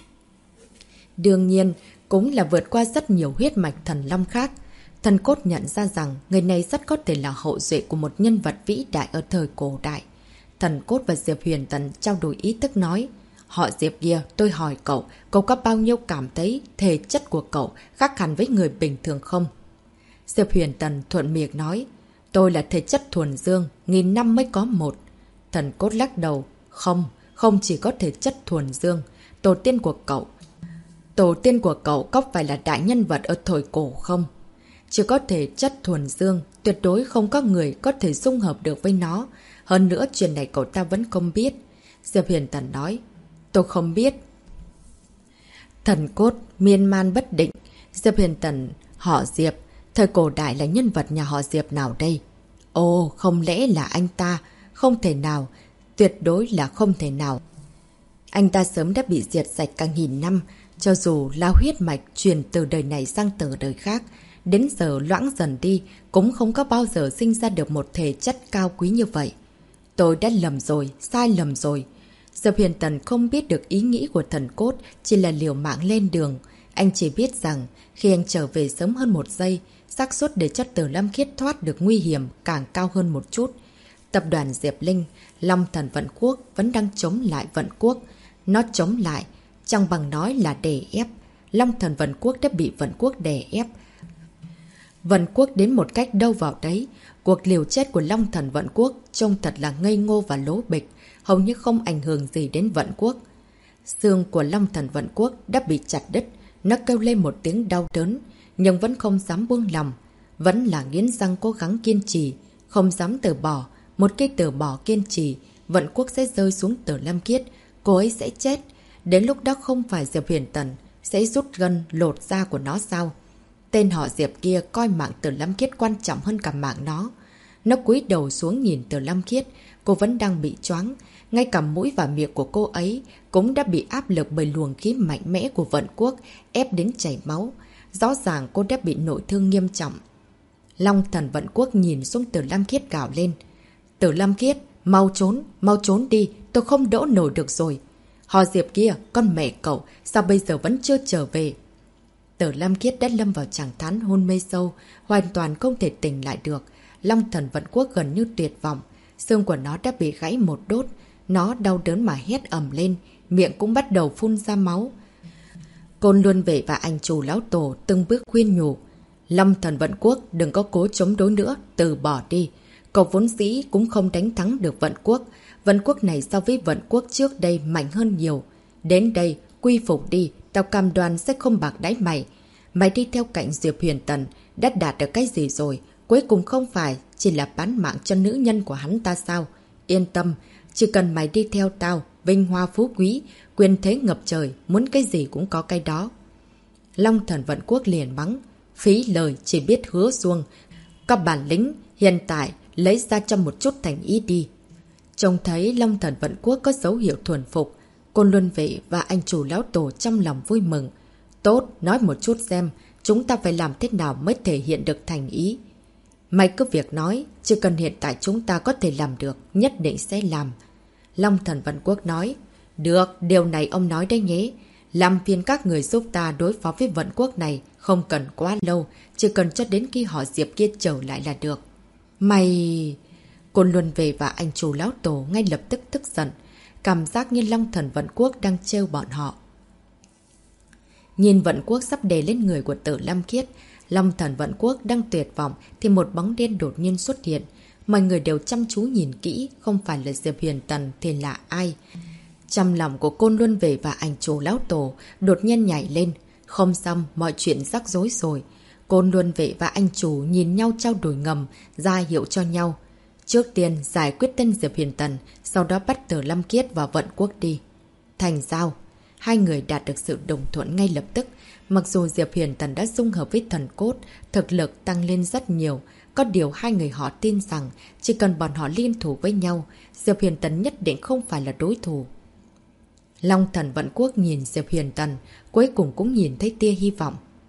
Đương nhiên, cũng là vượt qua rất nhiều huyết mạch thần long khác. Thần Cốt nhận ra rằng người này rất có thể là hậu duệ của một nhân vật vĩ đại ở thời cổ đại. Thần Cốt và Diệp Huyền Tần trao đổi ý thức nói, họ Diệp kia, tôi hỏi cậu có bao nhiêu cảm thấy thể chất của cậu khác hẳn với người bình thường không? Diệp Huyền Tần thuận miệng nói, tôi là thể chất thuần dương, 1000 năm mới có một. Thần Cốt lắc đầu, không chỉ có thể chất thuần dương, tổ tiên của cậu có phải là đại nhân vật ở thời cổ không? Chỉ có thể chất thuần dương, tuyệt đối không có người có thể dung hợp được với nó. Hơn nữa chuyện này cậu ta vẫn không biết. Diệp Huyền Tần nói, tôi không biết. Thần Cốt miên man bất định. Diệp Huyền Tần, họ Diệp, thời cổ đại là nhân vật nhà họ Diệp nào đây? Ồ, không lẽ là anh ta? Không thể nào, tuyệt đối là không thể nào. Anh ta sớm đã bị diệt sạch cả 1000 năm, cho dù là huyết mạch truyền từ đời này sang từ đời khác, đến giờ loãng dần đi cũng không có bao giờ sinh ra được một thể chất cao quý như vậy. Tôi đã lầm rồi, sai lầm rồi. Diệp Huyền Tần không biết được ý nghĩ của Thần Cốt, chỉ là liều mạng lên đường. Anh chỉ biết rằng khi anh trở về sớm hơn 1 giây, xác suất để cho Tử Lâm Khiết thoát được nguy hiểm càng cao hơn một chút. Tập đoàn Diệp Linh, Long Thần Vận Quốc vẫn đang chống lại Vận Quốc. Nó chống lại, chẳng bằng nói là đè ép. Long Thần Vận Quốc đã bị Vận Quốc đè ép. Vận Quốc đến một cách đâu vào đấy. Cuộc liều chết của Long Thần Vận Quốc trông thật là ngây ngô và lố bịch, hầu như không ảnh hưởng gì đến Vận Quốc. Xương của Long Thần Vận Quốc đã bị chặt đứt, nó kêu lên một tiếng đau đớn, nhưng vẫn không dám buông lòng. Vẫn là nghiến răng cố gắng kiên trì, không dám từ bỏ. Một khi từ bỏ kiên trì, Vận Quốc sẽ rơi xuống Tử Lâm Khiết, cô ấy sẽ chết. Đến lúc đó không phải Diệp Huyền Tần sẽ rút gân lột da của nó sao? Tên họ Diệp kia coi mạng Tử Lâm Khiết quan trọng hơn cả mạng nó. Nó cúi đầu xuống nhìn Tử Lâm Khiết, cô vẫn đang bị choáng. Ngay cả mũi và miệng của cô ấy cũng đã bị áp lực bởi luồng khí mạnh mẽ của Vận Quốc ép đến chảy máu. Rõ ràng cô đã bị nội thương nghiêm trọng. Long Thần Vận Quốc nhìn xuống Tử Lâm Khiết gào lên. Tử Lâm Khiết, mau trốn đi, tôi không đỡ nổi được rồi. Họ Diệp kia, con mẹ cậu, sao bây giờ vẫn chưa trở về? Tử Lâm Khiết đã lâm vào trạng thái hôn mê sâu, hoàn toàn không thể tỉnh lại được. Long Thần Vận Quốc gần như tuyệt vọng, xương của nó đã bị gãy một đốt. Nó đau đớn mà hét ầm lên, miệng cũng bắt đầu phun ra máu. Côn Luân Vệ và anh chủ lão tổ từng bước khuyên nhủ. Long Thần Vận Quốc đừng có cố chống đối nữa, từ bỏ đi. Cậu vốn dĩ cũng không đánh thắng được Vận Quốc. Vận Quốc này so với Vận Quốc trước đây mạnh hơn nhiều. Đến đây, quy phục đi, tao cam đoan sẽ không bạc đáy mày. Mày đi theo cạnh Diệp Huyền Tần, đã đạt được cái gì rồi? Cuối cùng không phải chỉ là bán mạng cho nữ nhân của hắn ta sao? Yên tâm, chỉ cần mày đi theo tao, vinh hoa phú quý, quyền thế ngập trời, muốn cái gì cũng có cái đó. Long Thần Vận Quốc liền mắng, phí lời chỉ biết hứa suông. Có bản lĩnh, hiện tại lấy ra cho một chút thành ý đi. Trông thấy Long Thần Vận Quốc có dấu hiệu thuần phục, Côn Luân Vệ và anh chủ lão tổ trong lòng vui mừng. Tốt, nói một chút xem, chúng ta phải làm thế nào mới thể hiện được thành ý. Mày cứ việc nói, chỉ cần hiện tại chúng ta có thể làm được, nhất định sẽ làm. Long Thần Vận Quốc nói, được, điều này ông nói đấy nhé. Làm phiền các người giúp ta đối phó với Vận Quốc này, không cần quá lâu, chỉ cần cho đến khi họ Diệp kia trở lại là được. Mày... Côn Luân Về và anh chủ lão tổ ngay lập tức tức giận, cảm giác như Long Thần Vận Quốc đang trêu bọn họ. Nhìn Vận Quốc sắp đè lên người của Tử Lâm Khiết, Long Thần Vận Quốc đang tuyệt vọng thì một bóng đen đột nhiên xuất hiện. Mọi người đều chăm chú nhìn kỹ, không phải là Diệp Huyền Tần thì là ai. Trong lòng của Côn Luân Về và anh chủ lão tổ đột nhiên nhảy lên. Không xong, mọi chuyện rắc rối rồi. Côn Luân Vệ và anh chủ nhìn nhau trao đổi ngầm, ra hiệu cho nhau. Trước tiên giải quyết tên Diệp Huyền Tần, sau đó bắt Tử Lâm Khiết và Vận Quốc đi. Thành giao, hai người đạt được sự đồng thuận ngay lập tức. Mặc dù Diệp Huyền Tần đã dung hợp với thần cốt, thực lực tăng lên rất nhiều. Có điều hai người họ tin rằng chỉ cần bọn họ liên thủ với nhau, Diệp Huyền Tần nhất định không phải là đối thủ. Long Thần Vận Quốc nhìn Diệp Huyền Tần, cuối cùng cũng nhìn thấy tia hy vọng.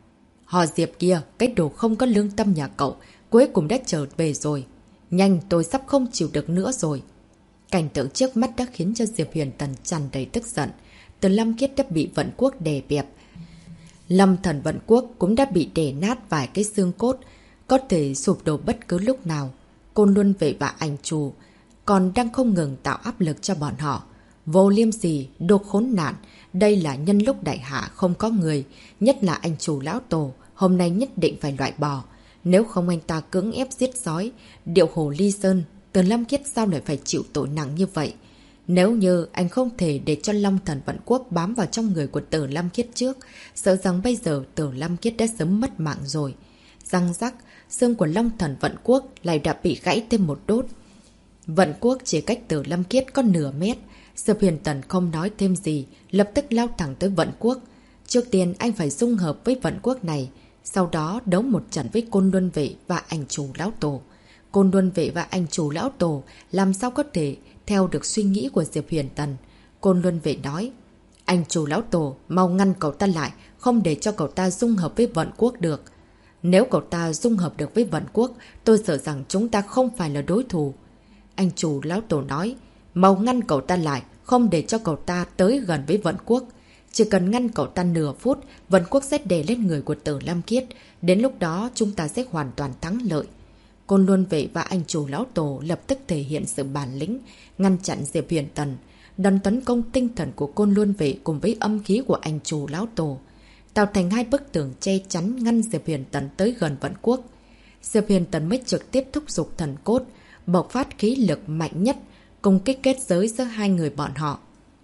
Họ Diệp kia, cái đồ không có lương tâm nhà cậu, cuối cùng đã trở về rồi. Nhanh, tôi sắp không chịu được nữa rồi. Cảnh tượng trước mắt đã khiến cho Diệp Huyền Tần tràn đầy tức giận. Từ Lâm Khiết đã bị Vận Quốc đè bẹp. Lâm Thần Vận Quốc cũng đã bị đè nát vài cái xương cốt, có thể sụp đổ bất cứ lúc nào. Côn Luân Vệ và Ảnh Trù còn đang không ngừng tạo áp lực cho bọn họ. Vô Liêm Sỉ, đồ khốn nạn, đây là nhân lúc đại hạ không có người, nhất là anh chủ lão tổ, hôm nay nhất định phải loại bỏ. Nếu không anh ta cưỡng ép giết sói, điệu hồ ly sơn, Từ Lâm Khiết sao lại phải chịu tội nặng như vậy? Nếu như anh không thể để cho Long Thần Vận Quốc bám vào trong người của Tử Lâm Khiết trước, sợ rằng bây giờ Tử Lâm Khiết đã sớm mất mạng rồi. Răng rắc, xương của Long Thần Vận Quốc lại đã bị gãy thêm một đốt. Vận Quốc chỉ cách Tử Lâm Khiết có nửa mét. Diệp Huyền Tần không nói thêm gì, lập tức lao thẳng tới Vận Quốc. Trước tiên anh phải dung hợp với Vận Quốc này, sau đó đấu một trận với Côn Luân Vệ và Ảnh Chủ Lão Tổ. Côn Luân Vệ và Ảnh Chủ Lão Tổ làm sao có thể theo được suy nghĩ của Diệp Huyền Tần. Côn Luân Vệ nói, Ảnh Chủ Lão Tổ mau ngăn cậu ta lại, không để cho cậu ta dung hợp với Vận Quốc được. Nếu cậu ta dung hợp được với Vận Quốc, tôi sợ rằng chúng ta không phải là đối thủ. Ảnh Chủ Lão Tổ nói, mau ngăn cậu ta lại, không để cho cậu ta tới gần với Vận Quốc. Chỉ cần ngăn cậu ta nửa phút, Vận Quốc sẽ đè lên người của Tử Lâm Khiết. Đến lúc đó chúng ta sẽ hoàn toàn thắng lợi. Côn Luân Vệ và Ảnh Chủ Lão Tổ lập tức thể hiện sự bản lĩnh, ngăn chặn Diệp Huyền Tần. Đòn tấn công tinh thần của Côn Luân Vệ cùng với âm khí của Ảnh Chủ Lão Tổ tạo thành hai bức tường che chắn ngăn Diệp Huyền Tần tới gần Vận Quốc. Diệp Huyền Tần mới trực tiếp thúc giục thần cốt, bộc phát khí lực mạnh nhất, cùng kích kết giới giữa hai người bọn họ.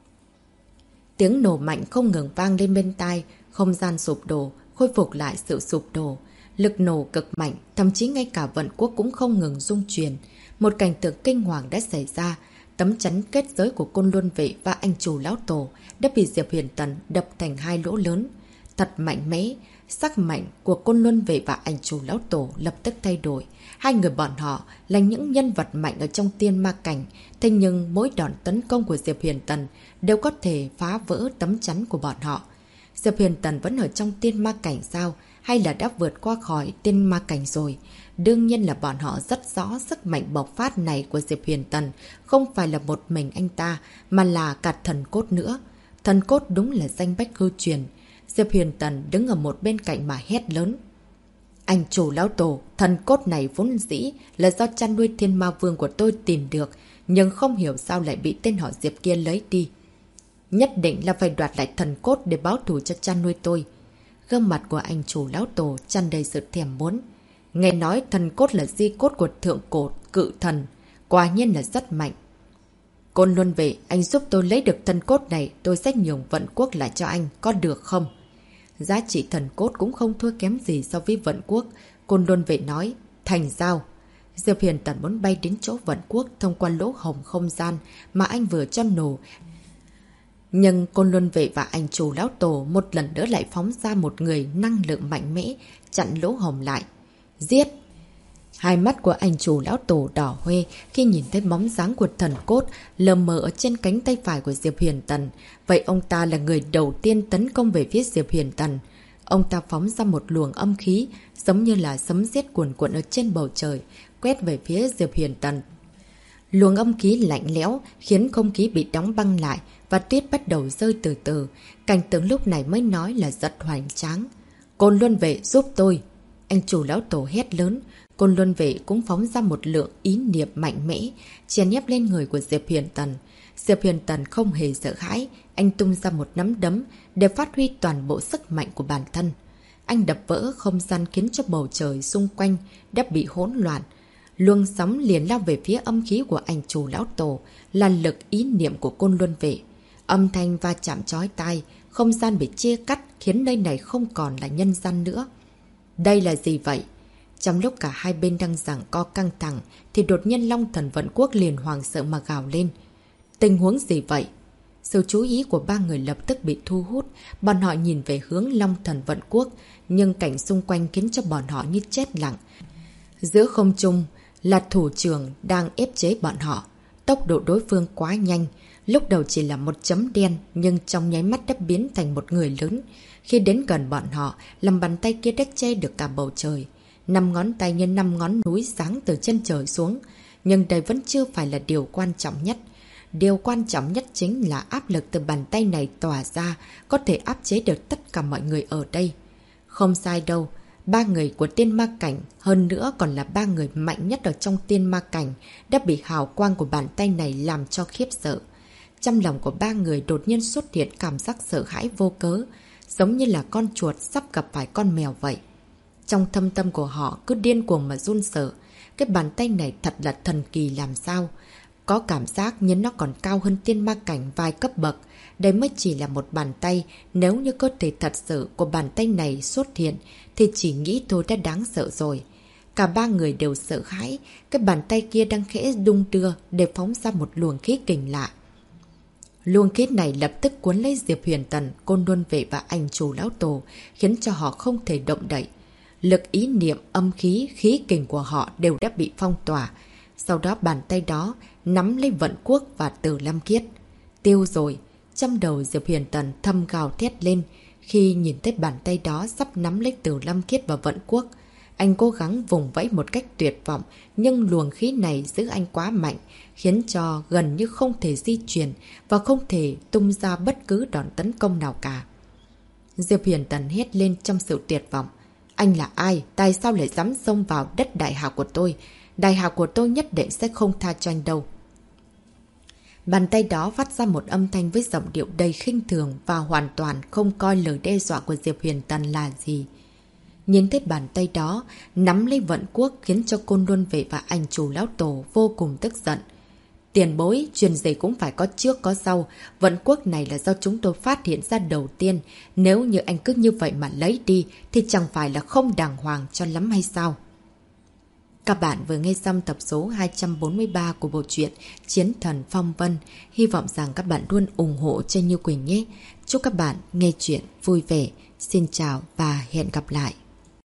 Tiếng nổ mạnh không ngừng vang lên bên tai, không gian sụp đổ, khôi phục lại sự sụp đổ. Lực nổ cực mạnh, thậm chí ngay cả Vận Quốc cũng không ngừng rung chuyển. Một cảnh tượng kinh hoàng đã xảy ra. Tấm chắn kết giới của Côn Luân Vệ và Ảnh Chủ Lão Tổ đã bị Diệp Huyền Tần đập thành hai lỗ lớn. Thật mạnh mẽ, sắc mạnh của Côn Luân Vệ và Ảnh Chủ Lão Tổ lập tức thay đổi. Hai người bọn họ là những nhân vật mạnh ở trong tiên ma cảnh, thế nhưng mỗi đòn tấn công của Diệp Huyền Tần đều có thể phá vỡ tấm chắn của bọn họ. Diệp Huyền Tần vẫn ở trong tiên ma cảnh sao? Hay là đã vượt qua khỏi tiên ma cảnh rồi? Đương nhiên là bọn họ rất rõ sức mạnh bộc phát này của Diệp Huyền Tần không phải là một mình anh ta, mà là cả thần cốt nữa. Thần cốt đúng là danh bách hư truyền. Diệp Huyền Tần đứng ở một bên cạnh mà hét lớn. Ảnh Chủ Lão Tổ, thần cốt này vốn dĩ là do chăn nuôi Thiên Ma Vương của tôi tìm được, nhưng không hiểu sao lại bị tên họ Diệp kia lấy đi. Nhất định là phải đoạt lại thần cốt để báo thù cho chăn nuôi tôi. Gương mặt của Ảnh Chủ Lão Tổ tràn đầy sự thèm muốn. Nghe nói thần cốt là di cốt của thượng cổ cự thần, quả nhiên là rất mạnh. Côn Luân Vệ, anh giúp tôi lấy được thần cốt này, tôi sẽ nhường Vận Quốc lại cho anh, có được không? Giá trị thần cốt cũng không thua kém gì so với Vận Quốc. Côn Luân Vệ nói, thành giao. Diệp Huyền Tần muốn bay đến chỗ Vận Quốc thông qua lỗ hổng không gian mà anh vừa cho nổ. Nhưng Côn Luân Vệ và Ảnh Chủ Lão Tổ một lần nữa lại phóng ra một người năng lượng mạnh mẽ, chặn lỗ hổng lại. Giết! Hai mắt của Ảnh Chủ Lão Tổ đỏ hoe khi nhìn thấy bóng dáng của thần cốt lờ mờ ở trên cánh tay phải của Diệp Huyền Tần. Vậy ông ta là người đầu tiên tấn công về phía Diệp Huyền Tần. Ông ta phóng ra một luồng âm khí, giống như là sấm sét cuồn cuộn ở trên bầu trời, quét về phía Diệp Huyền Tần. Luồng âm khí lạnh lẽo khiến không khí bị đóng băng lại và tuyết bắt đầu rơi từ từ. Cảnh tượng lúc này mới nói là rất hoành tráng. Côn Luân Vệ giúp tôi! Anh Chủ Lão Tổ hét lớn. Côn Luân Vệ cũng phóng ra một lượng ý niệm mạnh mẽ, chèn ép lên người của Diệp Huyền Tần. Diệp Huyền Tần không hề sợ hãi, anh tung ra một nắm đấm để phát huy toàn bộ sức mạnh của bản thân. Anh đập vỡ không gian khiến cho bầu trời xung quanh đã bị hỗn loạn. Luồng sóng liền lao về phía âm khí của Ảnh Chủ Lão Tổ là lực ý niệm của Côn Luân Vệ. Âm thanh va chạm chói tai, không gian bị chia cắt khiến nơi này không còn là nhân gian nữa. Đây là gì vậy? Trong lúc cả hai bên đang giằng co căng thẳng thì đột nhiên Long Thần Vận Quốc liền hoảng sợ mà gào lên. Tình huống gì vậy? Sự chú ý của ba người lập tức bị thu hút. Bọn họ nhìn về hướng Long Thần Vận Quốc, nhưng cảnh xung quanh khiến cho bọn họ như chết lặng. Giữa không trung là thủ trưởng đang ép chế bọn họ. Tốc độ đối phương quá nhanh. Lúc đầu chỉ là một chấm đen nhưng trong nháy mắt đã biến thành một người lớn. Khi đến gần bọn họ, lòng bàn tay kia đã che được cả bầu trời. 5 ngón tay như 5 ngón núi giáng từ chân trời xuống. Nhưng đây vẫn chưa phải là điều quan trọng nhất. Điều quan trọng nhất chính là áp lực từ bàn tay này tỏa ra có thể áp chế được tất cả mọi người ở đây. Không sai đâu, 3 người của tiên ma cảnh, hơn nữa còn là 3 người mạnh nhất ở trong tiên ma cảnh, đã bị hào quang của bàn tay này làm cho khiếp sợ. Trong lòng của 3 người đột nhiên xuất hiện cảm giác sợ hãi vô cớ, giống như là con chuột sắp gặp phải con mèo vậy. Trong thâm tâm của họ cứ điên cuồng mà run sợ. Cái bàn tay này thật là thần kỳ làm sao. Có cảm giác như nó còn cao hơn tiên ma cảnh vài cấp bậc. Đây mới chỉ là một bàn tay. Nếu như cơ thể thật sự của bàn tay này xuất hiện thì chỉ nghĩ thôi đã đáng sợ rồi. Cả 3 người đều sợ hãi. Cái bàn tay kia đang khẽ đung đưa để phóng ra một luồng khí kình lạ. Luồng khí này lập tức cuốn lấy Diệp Huyền Tần, Côn Luân Vệ và Ảnh Chủ Lão Tổ, khiến cho họ không thể động đậy. Lực ý niệm, âm khí, khí kình của họ đều đã bị phong tỏa. Sau đó bàn tay đó nắm lấy Vận Quốc và Tử Lam Kiết. Tiêu rồi, trong đầu Diệp Huyền Tần thầm gào thét lên khi nhìn thấy bàn tay đó sắp nắm lấy Tử Lam Kiết và Vận Quốc. Anh cố gắng vùng vẫy một cách tuyệt vọng, nhưng luồng khí này giữ anh quá mạnh, khiến cho gần như không thể di chuyển và không thể tung ra bất cứ đòn tấn công nào cả. Diệp Huyền Tần hét lên trong sự tuyệt vọng. Anh là ai? Tại sao lại dám xông vào đất đại hào của tôi? Đại hào của tôi nhất định sẽ không tha cho anh đâu. Bàn tay đó phát ra một âm thanh với giọng điệu đầy khinh thường và hoàn toàn không coi lời đe dọa của Diệp Huyền Tần là gì. Nhìn thấy bàn tay đó nắm lấy Vận Quốc khiến cho Côn Luân Vệ và Ảnh Chủ Lão Tổ vô cùng tức giận. Tiền bối, chuyện gì cũng phải có trước có sau. Vận Quốc này là do chúng tôi phát hiện ra đầu tiên. Nếu như anh cứ như vậy mà lấy đi thì chẳng phải là không đàng hoàng cho lắm hay sao? Các bạn vừa nghe xong tập số 243 của bộ truyện Chiến Thần Phong Vân. Hy vọng rằng các bạn luôn ủng hộ cho Như Quỳnh nhé. Chúc các bạn nghe chuyện vui vẻ. Xin chào và hẹn gặp lại.